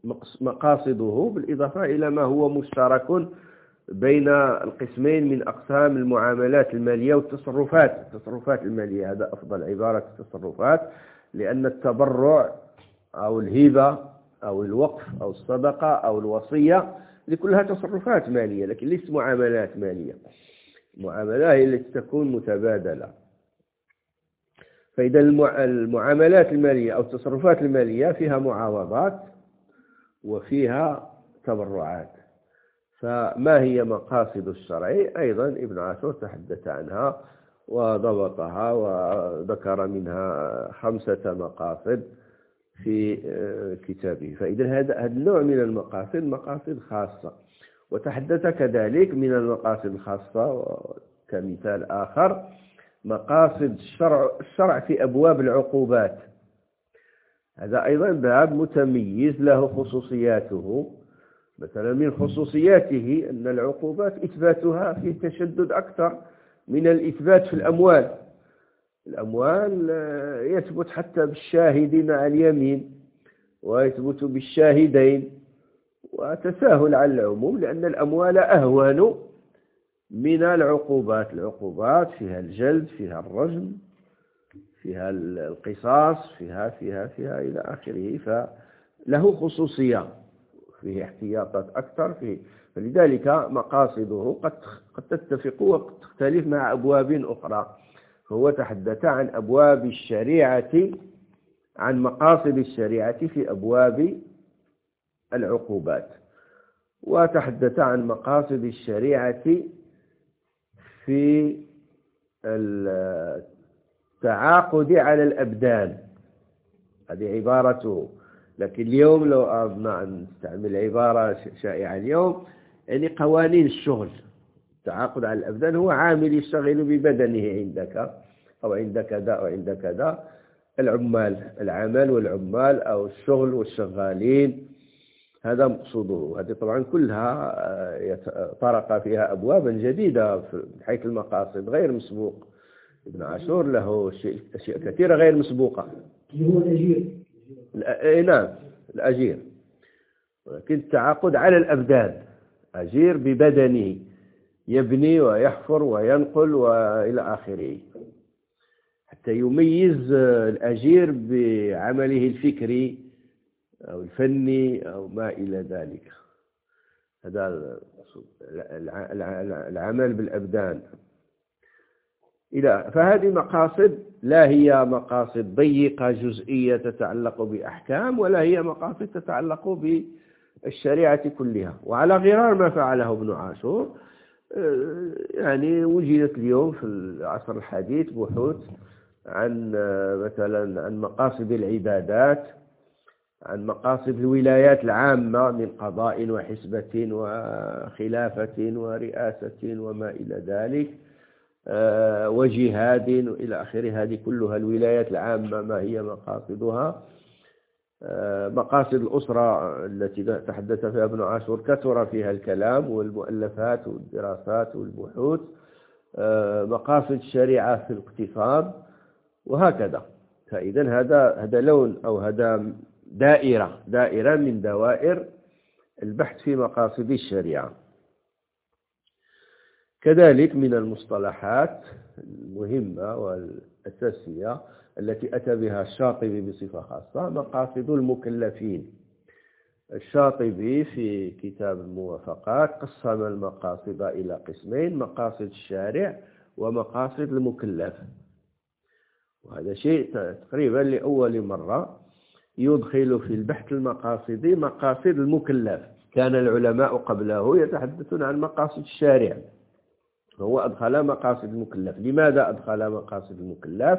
مقاصده بالإضافة إلى ما هو مشترك بين القسمين من أقسام المعاملات المالية التصرفات المالية. هذا أفضل عبارة التصرفات، لأن التبرع أو الهبة أو الوقف أو الصدقة أو الوصية لكلها تصرفات مالية، لكن ليست معاملات مالية. المعاملة هي التي تكون متبادلة. فإذا المعاملات المالية أو التصرفات المالية فيها معاوضات وفيها تبرعات. فما هي مقاصد الشرع؟ أيضا ابن عاشور تحدث عنها وضبطها وذكر منها 5 مقاصد في كتابه. فإذا هذا النوع من المقاصد مقاصد خاصة. وتحدث كذلك من المقاصد الخاصة كمثال آخر مقاصد الشرع في أبواب العقوبات. هذا أيضا باب متميز له خصوصياته. مثلا من خصوصياته أن العقوبات إثباتها فيه تشدد أكثر من الإثبات في الأموال. الأموال يثبت حتى بالشاهد مع اليمين ويثبت بالشاهدين وتساهل على العموم، لأن الأموال أهون من العقوبات. العقوبات فيها الجلد، فيها الرجم، فيها القصاص، فيها إلى آخره. فله خصوصية، فيه احتياطات أكثر فيه. فلذلك مقاصده قد تتفق وقد تختلف مع أبواب أخرى. هو تحدث عن أبواب الشريعة، عن مقاصد الشريعة في أبواب العقوبات، وتحدث عن مقاصد الشريعة في التعاقد على الأبدان. هذه عبارته. لكن اليوم لو أردنا أن نستعمل عبارة شائعة اليوم، يعني قوانين الشغل. التعاقد على الأبدان هو عامل يشتغل ببدنه عندك أو عند كذا أو عند كذا. العمل والعمال أو الشغل والشغالين، هذا مقصوده. هذه طبعا كلها طرق فيها أبوابا جديدة من حيث المقاصد غير مسبوق. ابن عاشور له أشياء كثيرة غير مسبوقة. هو الأجير. نعم، الأجير. ولكن التعاقد على الأبدان، أجير ببدنه يبني ويحفر وينقل وإلى آخره، حتى يميز الأجير بعمله الفكري أو الفني أو ما إلى ذلك. هذا العمل بالأبدان. فهذه مقاصد لا هي مقاصد ضيقة جزئية تتعلق بأحكام، ولا هي مقاصد تتعلق بالشريعة كلها. وعلى غرار ما فعله ابن عاشور، يعني وجدت اليوم في العصر الحديث بحوث عن مثلا عن مقاصد العبادات، عن مقاصد الولايات العامة من قضاء وحسبة وخلافة ورئاسة وما إلى ذلك، وجهاد إلى آخره. هذه كلها الولايات العامة ما هي مقاصدها. مقاصد الأسرة التي تحدث فيها ابن عاشور كثر فيها الكلام والمؤلفات والدراسات والبحوث. مقاصد الشريعة في الاقتصاد وهكذا. فإذا هذا لون أو هذا دائرة من دوائر البحث في مقاصد الشريعة. كذلك من المصطلحات المهمة والأساسية التي أتى بها الشاطبي بصفة خاصة مقاصد المكلفين. الشاطبي في كتاب الموافقات قسم المقاصد إلى قسمين: مقاصد الشارع ومقاصد المكلف. وهذا شيء تقريبا لأول مرة يدخل في البحث المقاصدي مقاصد المكلف. كان العلماء قبله يتحدثون عن مقاصد الشارع، هو أدخل مقاصد المكلف. لماذا أدخل مقاصد المكلف؟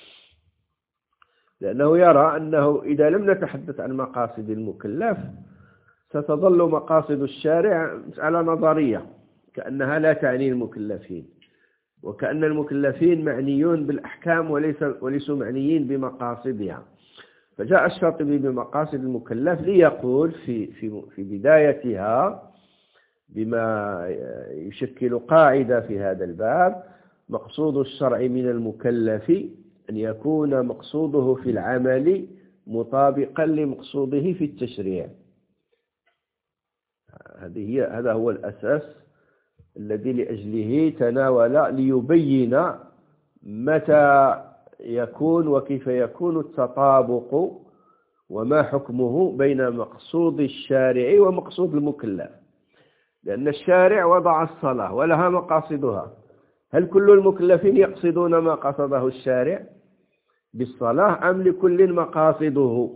لأنه يرى أنه إذا لم نتحدث عن مقاصد المكلف ستظل مقاصد الشارع مسألة نظرية، كأنها لا تعني المكلفين، وكأن المكلفين معنيون بالأحكام وليسوا معنيين بمقاصدها. فجاء الشاطبي بمقاصد المكلف ليقول في بدايتها بما يشكل قاعدة في هذا الباب: مقصود الشرع من المكلف أن يكون مقصوده في العمل مطابقا لمقصوده في التشريع. هذا هو الأساس الذي لأجله تناول ليبين متى يكون وكيف يكون التطابق وما حكمه بين مقصود الشارع ومقصود المكلف. لأن الشارع وضع الصلاة ولها مقاصدها، هل كل المكلفين يقصدون ما قصده الشارع بالصلاة أم لكل مقاصده؟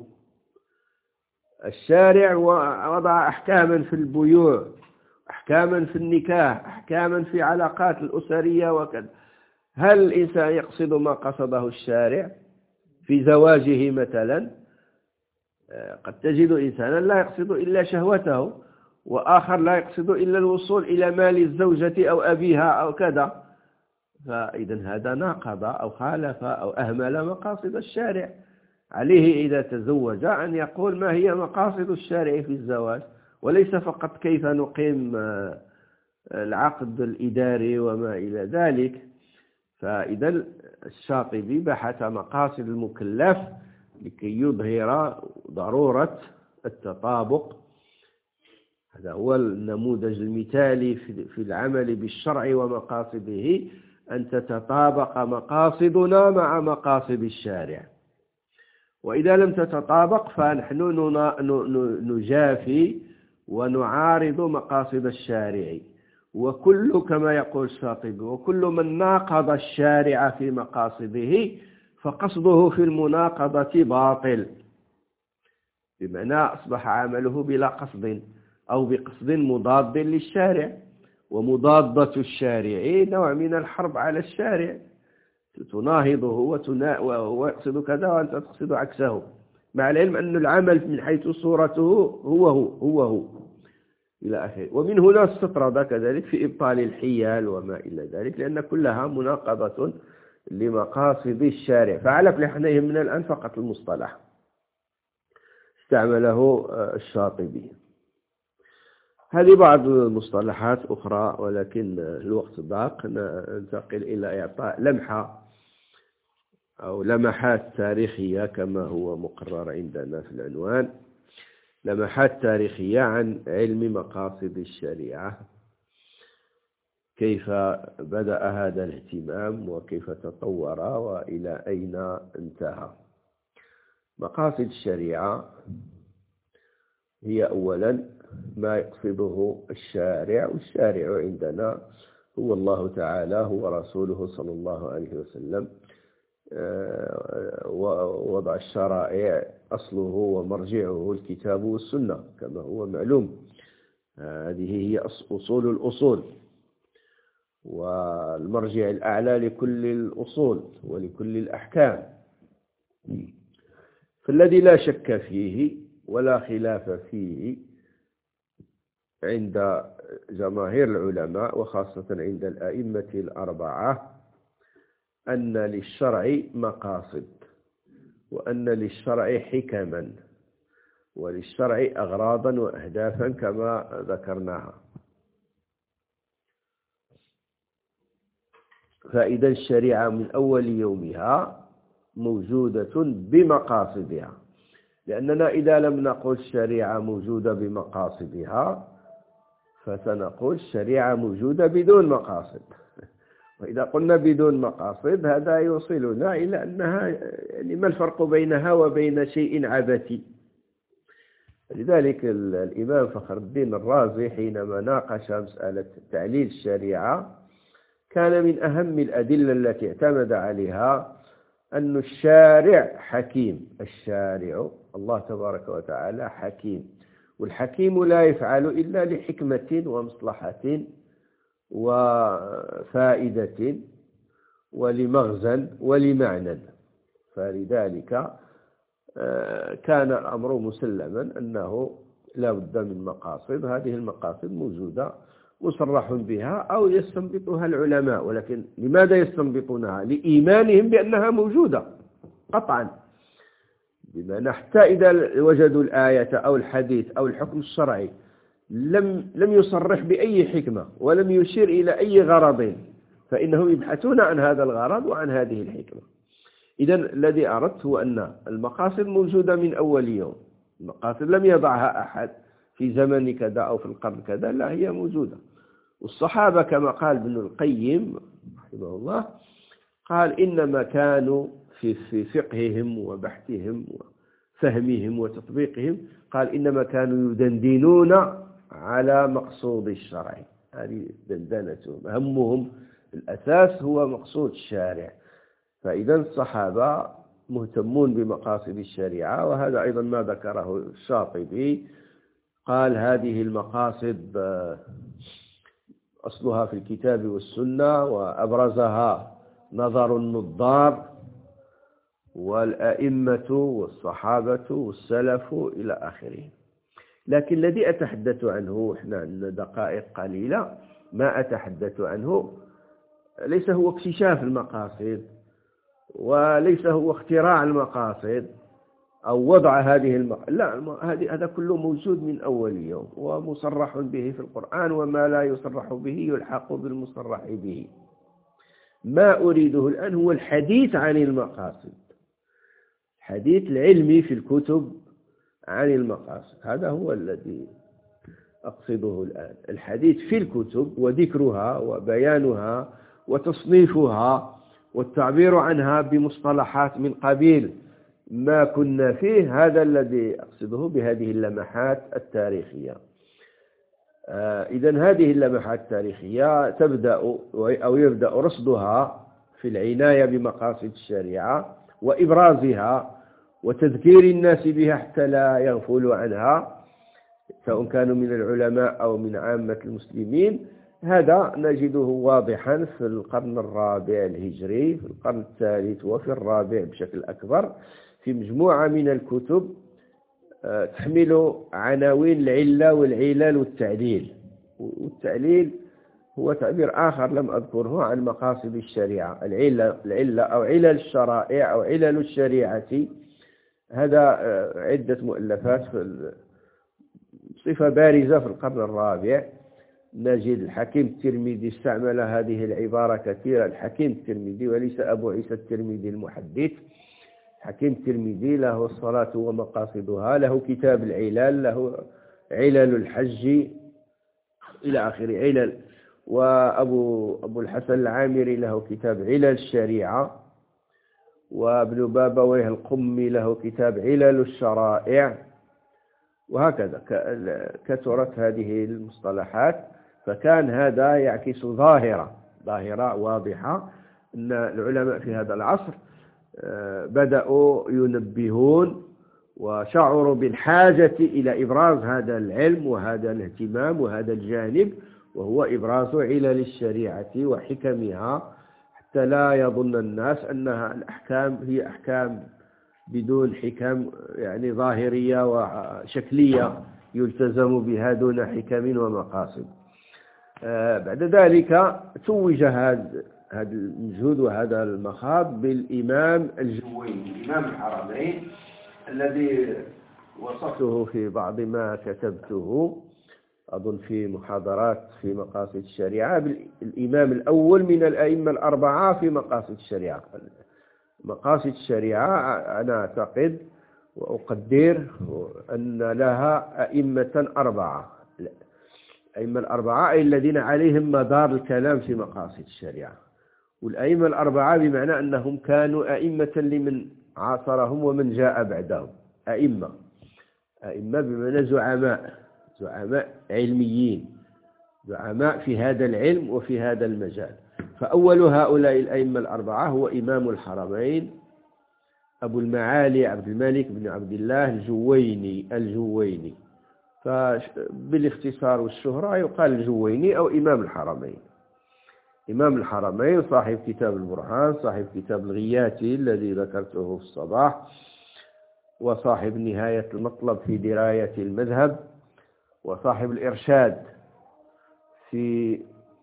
الشارع وضع أحكاما في البيوع، أحكاما في النكاح، أحكاما في علاقات الأسرية وكذا. هل الإنسان يقصد ما قصده الشارع في زواجه مثلا؟ قد تجد إنسانا لا يقصد إلا شهوته، وآخر لا يقصد إلا الوصول إلى مال الزوجة أو أبيها أو كذا. فإذا هذا ناقض أو خالف أو أهمل مقاصد الشارع. عليه إذا تزوج أن يقول ما هي مقاصد الشارع في الزواج، وليس فقط كيف نقيم العقد الإداري وما إلى ذلك. فإذا الشاطبي بحث مقاصد المكلف لكي يظهر ضرورة التطابق. هذا هو النموذج المثالي في العمل بالشرع ومقاصده، أن تتطابق مقاصدنا مع مقاصد الشارع. وإذا لم تتطابق فنحن نجافي ونعارض مقاصد الشارع. وكل كما يقول الشاطبي وكل من ناقض الشارع في مقاصده فقصده في المناقضة باطل، بمعنى أصبح عمله بلا قصد أو بقصد مضاد للشارع. ومضادة الشارع نوع من الحرب على الشارع، تناهضه ويقصد كذا وأنت تقصد عكسه، مع العلم أن العمل من حيث صورته هو إلى آخره. ومن هنا استطرد كذلك في إبطال الحيال وما إلى ذلك، لأن كلها مناقضة لمقاصد الشارع. فعلى كل حال من الآن فقط المصطلح استعمله الشاطبي. هذه بعض المصطلحات أخرى، ولكن الوقت ضاق. ننتقل إلى إعطاء لمحة أو لمحات تاريخية كما هو مقرر عندنا في العنوان، لمحات تاريخية عن علم مقاصد الشريعة، كيف بدأ هذا الاهتمام وكيف تطور وإلى أين انتهى. مقاصد الشريعة هي أولا ما يقصده الشارع، والشارع عندنا هو الله تعالى هو رسوله صلى الله عليه وسلم. ووضع الشرائع أصله ومرجعه الكتاب والسنة كما هو معلوم. هذه هي أصول الأصول والمرجع الأعلى لكل الأصول ولكل الأحكام. فالذي لا شك فيه ولا خلاف فيه عند جماهير العلماء وخاصة عند الأئمة الأربعة أن للشرع مقاصد، وأن للشرع حكما، وللشرع أغراضا وأهدافا كما ذكرناها. فإذا الشريعة من أول يومها موجودة بمقاصدها، لأننا إذا لم نقل الشريعة موجودة بمقاصدها فسنقول الشريعة موجودة بدون مقاصد. وإذا قلنا بدون مقاصد هذا يوصلنا إلى أنها يعني ما الفرق بينها وبين شيء عبثي. لذلك الإمام فخر الدين الرازي حينما ناقش مسألة تعليل الشريعة كان من أهم الأدلة التي اعتمد عليها أن الشارع حكيم. الشارع الله تبارك وتعالى حكيم، والحكيم لا يفعل إلا لحكمة ومصلحة وفائدة ولمغزى ولمعنى. فلذلك كان الأمر مسلما أنه لا بد من مقاصد. هذه المقاصد موجودة مصرح بها أو يستنبطها العلماء، ولكن لماذا يستنبطونها؟ لإيمانهم بأنها موجودة قطعا. بمعنى حتى إذا وجدوا الآية أو الحديث أو الحكم الشرعي لم يصرح بأي حكمة ولم يشير إلى أي غرض، فإنهم يبحثون عن هذا الغرض وعن هذه الحكمة. إذن الذي أردت هو أن المقاصد موجودة من أول يوم، المقاصد لم يضعها أحد، في زمن كذا أو في القرن كذا، لا، هي موجودة. والصحابة كما قال ابن القيم رحمه الله، قال إنما كانوا في فقههم وبحثهم وفهمهم وتطبيقهم، قال إنما كانوا يدندنون على مقصود الشرع. هذه دندنتهم، همهم الأساس هو مقصود الشارع. فإذا الصحابة مهتمون بمقاصد الشريعة، وهذا أيضا ما ذكره الشاطبي، قال هذه المقاصد أصلها في الكتاب والسنة، وأبرزها نظر النظار والأئمة والصحابة والسلف إلى آخره. لكن الذي أتحدث عنه، إحنا عندنا دقائق قليلة، ما أتحدث عنه ليس هو اكتشاف المقاصد، وليس هو اختراع المقاصد أو وضع هذه لا، هذا كله موجود من أول يوم ومصرح به في القرآن، وما لا يصرح به يلحق بالمصرح به. ما أريده الآن هو الحديث عن المقاصد، الحديث العلمي في الكتب عن المقاصد، هذا هو الذي أقصده الآن. الحديث في الكتب وذكرها وبيانها وتصنيفها والتعبير عنها بمصطلحات من قبيل ما كنا فيه، هذا الذي أقصده بهذه اللمحات التاريخية. إذن هذه اللمحات التاريخية تبدأ أو يبدأ رصدها في العناية بمقاصد الشريعة وإبرازها وتذكير الناس بها حتى لا يغفلوا عنها، سواء كانوا من العلماء أو من عامة المسلمين. هذا نجده واضحا في القرن الرابع الهجري، في القرن الثالث وفي الرابع بشكل أكبر، في مجموعة من الكتب تحمل عناوين العلة والعلل والتعليل. والتعليل هو تعبير آخر لم أذكره عن مقاصد الشريعة. العلة أو علل الشرائع أو علل الشريعة، هذا عدة مؤلفات صفة بارزة في القرن الرابع. نجد الحكيم الترمذي استعمل هذه العبارة كثيرا، الحكيم الترمذي وليس أبو عيسى الترمذي المحدث. الحكيم الترمذي له الصلاة ومقاصدها، له كتاب العلل، له علل الحج إلى آخر علل. وأبو الحسن العامري له كتاب علل الشريعة، وابن بابويه القمي له كتاب علل الشرائع، وهكذا كثرت هذه المصطلحات. فكان هذا يعكس ظاهرة واضحة، أن العلماء في هذا العصر بدأوا ينبهون وشعروا بالحاجة إلى إبراز هذا العلم وهذا الاهتمام وهذا الجانب، وهو إبراز علل الشريعة وحكمها، حتى لا يظن الناس أنها الأحكام هي أحكام بدون حكم، يعني ظاهرية وشكلية يلتزم بها دون حكم ومقاصد. بعد ذلك توج هذا المجهود وهذا المخاض بالإمام الجويني، إمام الحرمين، الذي وصفته في بعض ما كتبته أظن في محاضرات في مقاصد الشريعة بالإمام الأول من الأئمة الأربعة في مقاصد الشريعة. مقاصد الشريعة أنا أعتقد وأقدر أن لها أئمة أربعة. الأئمة الأربعة أي الذين عليهم مدار الكلام في مقاصد الشريعة. والأئمة الأربعة بمعنى أنهم كانوا أئمة لمن عاصرهم ومن جاء بعدهم. أئمة بمعنى زعماء علميين، زعماء في هذا العلم وفي هذا المجال. فأول هؤلاء الأئمة الأربعة هو إمام الحرمين أبو المعالي عبد الملك بن عبد الله الجويني. فبالاختصار والشهرة يقال الجويني أو إمام الحرمين. إمام الحرمين صاحب كتاب البرهان، صاحب كتاب الغياتي الذي ذكرته في الصباح، وصاحب نهاية المطلب في دراية المذهب، وصاحب الإرشاد في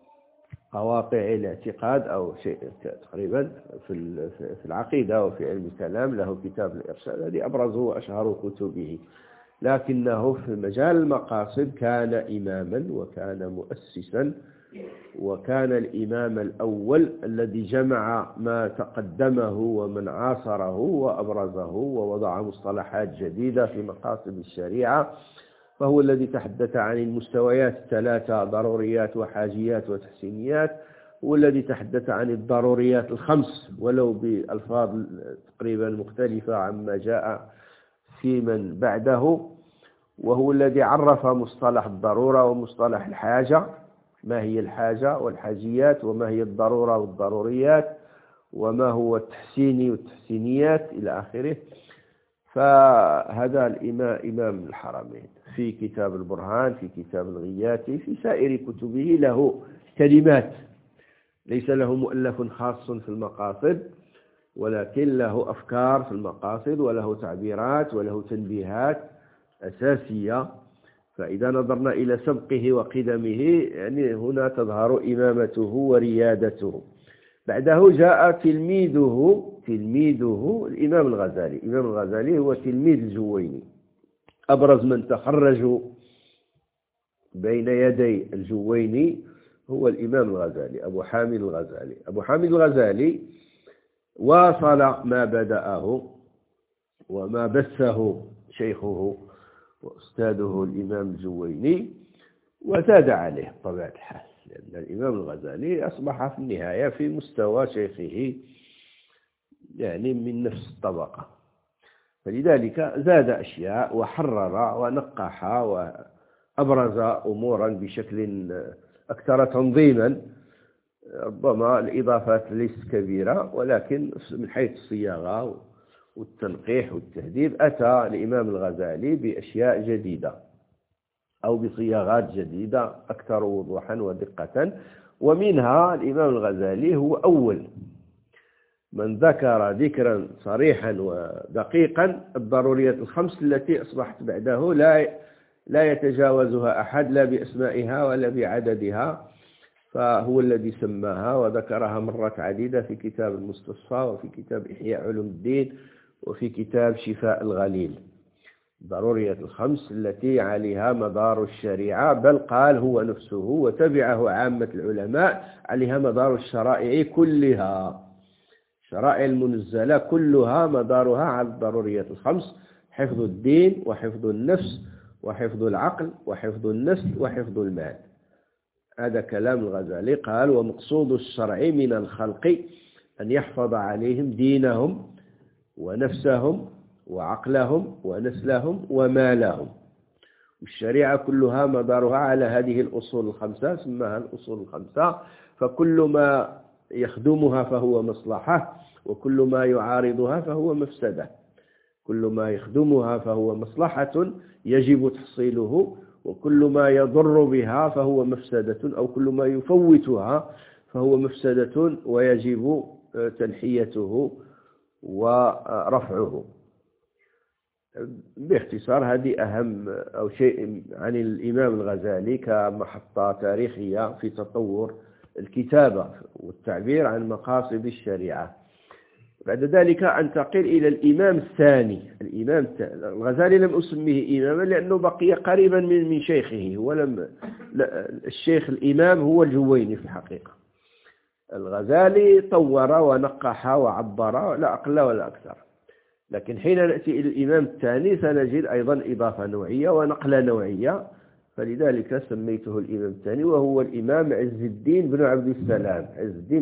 قواطع الاعتقاد أو شيء تقريبا في العقيدة وفي علم الكلام، له كتاب الإرشاد الذي أبرزه وأشهر كتبه. لكنه في مجال المقاصد كان إماما وكان مؤسسا، وكان الإمام الأول الذي جمع ما تقدمه ومن عاصره وأبرزه ووضع مصطلحات جديدة في مقاصد الشريعة، فهو الذي تحدث عن المستويات الثلاثة: ضروريات وحاجيات وتحسينيات، والذي تحدث عن الضروريات الخمس ولو بألفاظ تقريبا مختلفة عما جاء في من بعده، وهو الذي عرف مصطلح الضرورة ومصطلح الحاجة، ما هي الحاجة والحاجيات، وما هي الضرورة والضروريات، وما هو التحسيني والتحسينيات إلى آخره. فهذا إمام الحرمين في كتاب البرهان، في كتاب الغياثي، في سائر كتبه له كلمات، ليس له مؤلف خاص في المقاصد، ولكن له أفكار في المقاصد، وله تعبيرات، وله تنبيهات أساسية. فإذا نظرنا إلى سبقه وقدمه يعني هنا تظهر إمامته وريادته. بعده جاء تلميذه الإمام الغزالي. الإمام الغزالي هو تلميذ الجويني. أبرز من تخرجوا بين يدي الجويني هو الإمام الغزالي، أبو حامد الغزالي. أبو حامد الغزالي واصل ما بدأه وما بثه شيخه وأستاذه الإمام الجويني، وزاد عليه بطبيعة الحال، لأن الإمام الغزالي أصبح في النهاية في مستوى شيخه، يعني من نفس الطبقة، فلذلك زاد أشياء وحرر ونقح وأبرز أمورا بشكل أكثر تنظيما. ربما الإضافات ليست كبيرة، ولكن من حيث الصياغة والتنقيح والتهذيب أتى الإمام الغزالي بأشياء جديدة أو بصياغات جديدة أكثر وضوحا ودقة. ومنها الإمام الغزالي هو أول من ذكر ذكرا صريحا ودقيقا الضروريات الخمس التي أصبحت بعده لا يتجاوزها أحد، لا بأسمائها ولا بعددها، فهو الذي سماها وذكرها مرات عديدة في كتاب المستصفى، وفي كتاب إحياء علوم الدين، وفي كتاب شفاء الغليل. ضروريات الخمس التي عليها مدار الشريعة، بل قال هو نفسه وتبعه عامة العلماء عليها مدار الشرائع كلها. الشرائع المنزلة كلها مدارها على الضروريات الخمس: حفظ الدين وحفظ النفس وحفظ العقل وحفظ النسل وحفظ المال. هذا كلام الغزالي. قال: ومقصود الشرع من الخلق أن يحفظ عليهم دينهم ونفسهم وعقلهم ونسلهم ومالهم. والشريعة كلها مدارها على هذه الأصول الخمسة، سماها الأصول الخمسة. فكل ما يخدمها فهو مصلحة، وكل ما يعارضها فهو مفسدة. كل ما يخدمها فهو مصلحة يجب تحصيله، وكل ما يضر بها فهو مفسدة، أو كل ما يفوتها فهو مفسدة ويجب تنحيته ورفعه. باختصار هذه أهم أو شيء عن الإمام الغزالي كمحطة تاريخية في تطور الكتابة والتعبير عن مقاصد الشريعة. بعد ذلك أنتقل إلى الإمام الثاني. الغزالي لم أسميه إماما لأنه بقي قريبا من شيخه، الشيخ الإمام هو الجويني في الحقيقة. الغزالي طور ونقح وعبر لا أقل ولا أكثر، لكن حين نأتي إلى الإمام الثاني سنجد أيضا إضافة نوعية ونقلة نوعية، فلذلك سميته الإمام الثاني، وهو الإمام عز الدين بن عبد السلام. عز الدين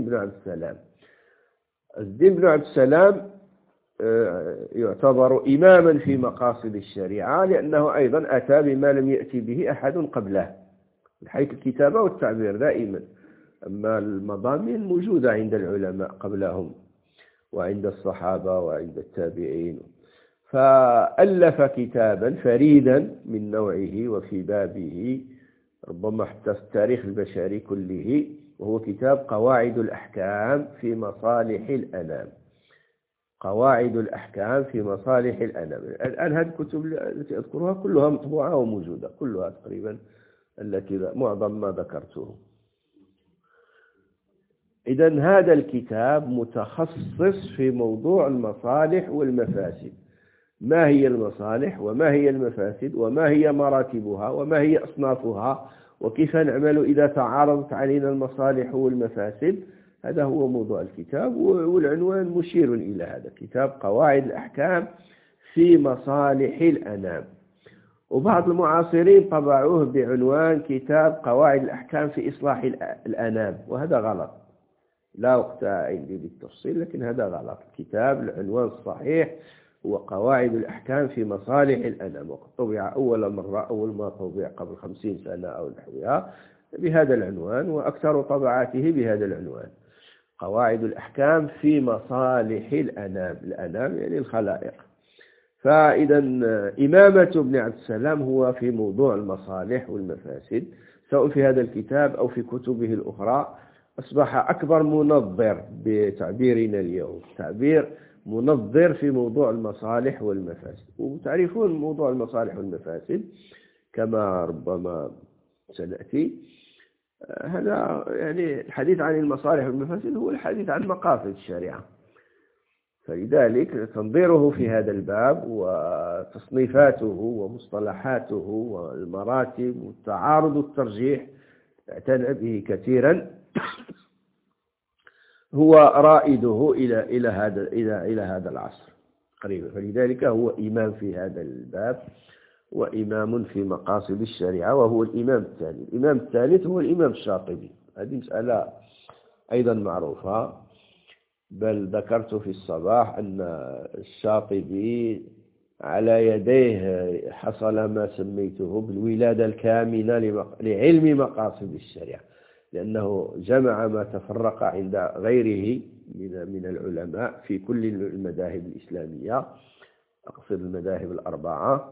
بن عبد السلام يعتبر إماما في مقاصد الشريعة، لأنه أيضا أتى بما لم يأتي به أحد قبله من حيث الكتابة والتعبير دائما. أما المضامين موجودة عند العلماء قبلهم وعند الصحابة وعند التابعين. فألف كتابا فريدا من نوعه وفي بابه ربما حتى في التاريخ البشري كله، وهو كتاب قواعد الأحكام في مصالح الأنام. قواعد الأحكام في مصالح الأنام. الآن هذه الكتب التي أذكرها كلها مطبوعة وموجودة، كلها تقريبا التي معظم ما ذكرته. إذن هذا الكتاب متخصص في موضوع المصالح والمفاسد. ما هي المصالح وما هي المفاسد وما هي مراتبها وما هي أصنافها وكيف نعمل إذا تعارضت علينا المصالح والمفاسد. هذا هو موضوع الكتاب، والعنوان مشير إلى هذا: كتاب قواعد الأحكام في مصالح الأنام. وبعض المعاصرين طبعوه بعنوان كتاب قواعد الأحكام في إصلاح الأنام، وهذا غلط. لا وقت عندي للتفصيل، لكن هذا غلط. الكتاب العنوان الصحيح هو قواعد الأحكام في مصالح الأنام، وقد طبع أول ما طبع قبل 50 سنة أو نحوها بهذا العنوان، وأكثر طبعاته بهذا العنوان: قواعد الأحكام في مصالح الأنام يعني الخلائق. فإذا إمامة ابن عبد السلام هو في موضوع المصالح والمفاسد، سواء في هذا الكتاب أو في كتبه الأخرى. أصبح أكبر منظر بتعبيرنا اليوم، تعبير منظر في موضوع المصالح والمفاسد. وتعرفون موضوع المصالح والمفاسد كما ربما سنأتي. هذا يعني الحديث عن المصالح والمفاسد هو الحديث عن مقاصد الشريعة، فلذلك تنظيره في هذا الباب وتصنيفاته ومصطلحاته والمراتب والتعارض والترجيح اعتنى به كثيرا، هو رائده إلى هذا العصر قريبا. فلذلك هو إمام في هذا الباب وإمام في مقاصد الشريعة، وهو الإمام الثاني. الإمام الثالث هو الإمام الشاطبي. هذه مسألة أيضا معروفة، بل ذكرت في الصباح أن الشاطبي على يديه حصل ما سميته بالولادة الكامنة لعلم مقاصد الشريعة، لأنه جمع ما تفرق عند غيره من العلماء في كل المذاهب الإسلامية، أقصد المذاهب الأربعة،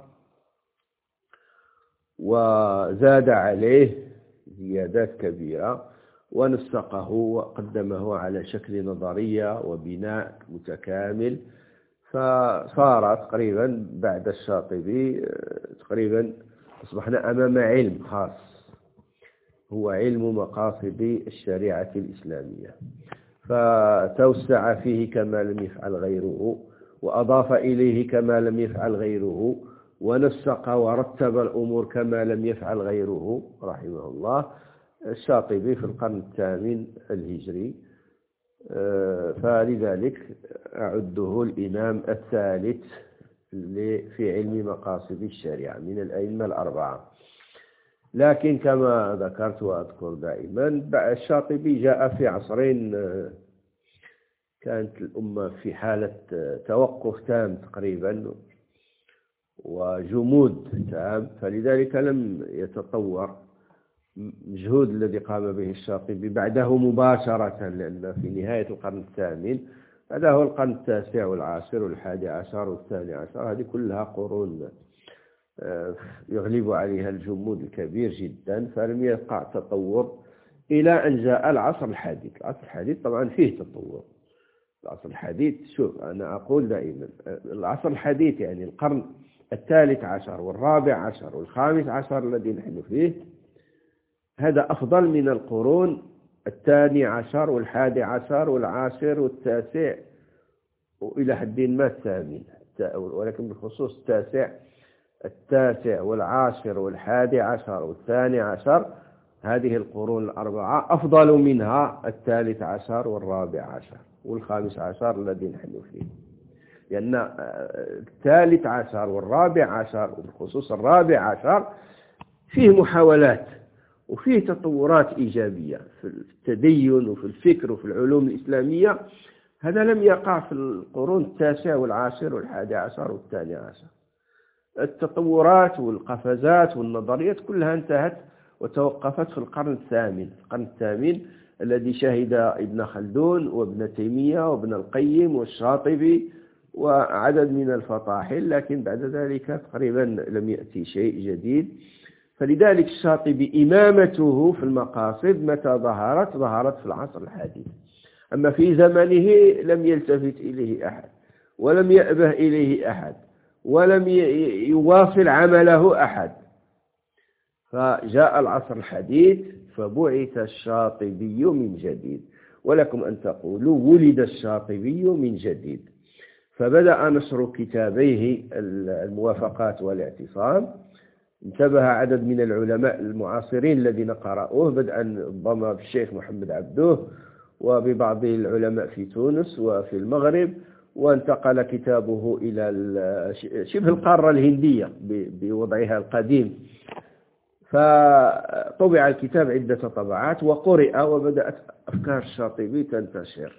وزاد عليه زيادات كبيرة ونسقه وقدمه على شكل نظرية وبناء متكامل. فصار تقريبا بعد الشاطبي تقريبا أصبحنا أمام علم خاص، هو علم مقاصد الشريعة الإسلامية، فتوسع فيه كما لم يفعل غيره، وأضاف إليه كما لم يفعل غيره، ونسق ورتب الأمور كما لم يفعل غيره رحمه الله. الشاطبي في القرن الثامن الهجري، فلذلك أعده الإمام الثالث في علم مقاصد الشريعة من الأئمة الأربعة. لكن كما ذكرت وأذكر دائما، الشاطبي جاء في عصرين كانت الأمة في حالة توقف تام تقريبا وجمود تام، فلذلك لم يتطور المجهود الذي قام به الشاطبي بعده مباشرة، لأن في نهاية القرن الثامن بعده القرن التاسع والعاشر والحادي عشر والثاني عشر، هذه كلها قرون يغلب عليها الجمود الكبير جدا، فلم يقع تطور إلى أن جاء العصر الحديث. العصر الحديث طبعا فيه تطور. العصر الحديث، شوف أنا أقول دائما العصر الحديث يعني القرن الثالث عشر والرابع عشر والخامس عشر الذي نحن فيه، هذا أفضل من القرون الثاني عشر والحادي عشر والعاشر والتاسع وإلى حد ما الثامن، ولكن بالخصوص التاسع والعاشر والحادي عشر والثاني عشر، هذه القرون الأربعة أفضل منها الثالث عشر والرابع عشر والخامس عشر الذي نحن فيه، لأن الثالث عشر والرابع عشر وبالخصوص الرابع عشر فيه محاولات وفيه تطورات إيجابية في التدين وفي الفكر وفي العلوم الإسلامية. هذا لم يقع في القرون التاسع والعاشر والحادي عشر والثاني عشر. التطورات والقفزات والنظريات كلها انتهت وتوقفت في القرن الثامن الذي شهد ابن خلدون وابن تيمية وابن القيم والشاطبي وعدد من الفطاحل، لكن بعد ذلك تقريبا لم يأتي شيء جديد. فلذلك الشاطبي إمامته في المقاصد متى ظهرت في العصر الحديث، أما في زمنه لم يلتفت إليه أحد ولم يأبه إليه أحد ولم يواصل عمله أحد. فجاء العصر الحديث فبعث الشاطبي من جديد، ولكم أن تقولوا ولد الشاطبي من جديد. فبدأ نشر كتابيه الموافقات والاعتصام، انتبه عدد من العلماء المعاصرين الذين قرأوه، بدءا ربما بالشيخ محمد عبده وببعض العلماء في تونس وفي المغرب وانتقل كتابه إلى شبه القارة الهندية بوضعها القديم. فطبع الكتاب عدة طبعات وقرئ، وبدأت أفكار الشاطبي تنتشر،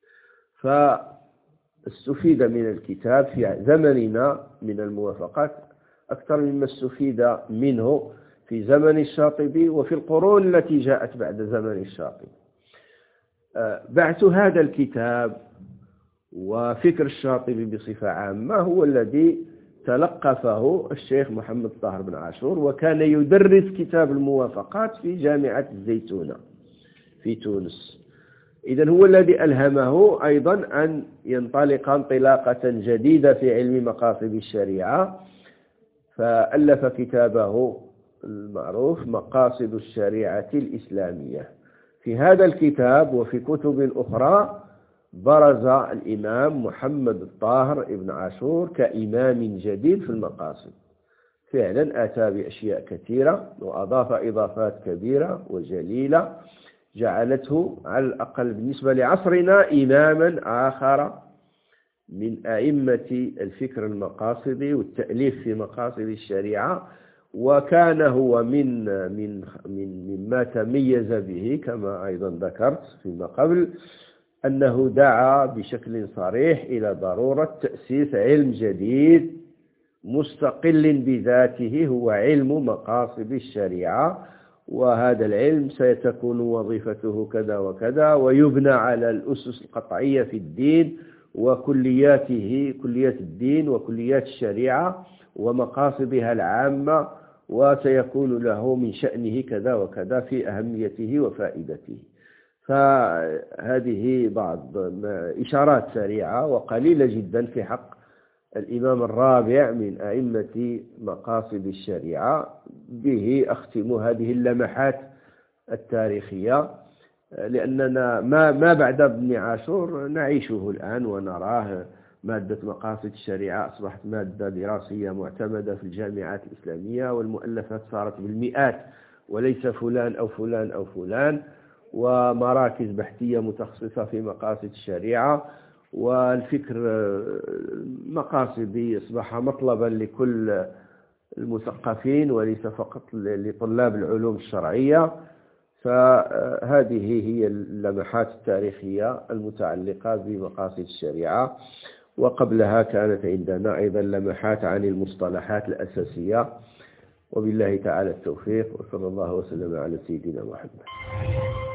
فاستفيد من الكتاب في زمننا من الموافقات أكثر مما استفيد منه في زمن الشاطبي وفي القرون التي جاءت بعد زمن الشاطبي. بعث هذا الكتاب وفكر الشاطبي بصفة عامة هو الذي تلقفه الشيخ محمد طاهر بن عاشور، وكان يدرس كتاب الموافقات في جامعة الزيتونة في تونس. إذن هو الذي ألهمه أيضا أن ينطلق انطلاقة جديدة في علم مقاصد الشريعة، فألف كتابه المعروف مقاصد الشريعة الإسلامية. في هذا الكتاب وفي كتب أخرى برز الإمام محمد الطاهر ابن عاشور كإمام جديد في المقاصد، فعلا أتى بأشياء كثيرة وأضاف إضافات كبيرة وجليلة جعلته على الأقل بالنسبة لعصرنا إماما آخر من أئمة الفكر المقاصدي والتأليف في مقاصد الشريعة. وكان هو مما تميز به كما أيضا ذكرت فيما قبل أنه دعا بشكل صريح إلى ضرورة تأسيس علم جديد مستقل بذاته هو علم مقاصد الشريعة، وهذا العلم ستكون وظيفته كذا وكذا، ويبنى على الأسس القطعية في الدين وكلياته، كليات الدين وكليات الشريعة ومقاصدها العامة، وسيكون له من شأنه كذا وكذا في أهميته وفائدته. فهذه بعض إشارات سريعة وقليلة جدا في حق الإمام الرابع من أئمة مقاصد الشريعة. به أختم هذه اللمحات التاريخية، لأننا ما بعد ابن عاشور نعيشه الآن ونراه. مادة مقاصد الشريعة أصبحت مادة دراسية معتمدة في الجامعات الإسلامية، والمؤلفات صارت بالمئات وليس فلان أو فلان أو فلان، ومراكز بحثية متخصصة في مقاصد الشريعة، والفكر المقاصدي أصبح مطلبا لكل المثقفين وليس فقط لطلاب العلوم الشرعية. فهذه هي اللمحات التاريخية المتعلقة بمقاصد الشريعة. وقبلها كانت عندنا أيضا لمحات عن المصطلحات الأساسية. وبالله تعالى التوفيق، وصلى الله وسلم على سيدنا محمد.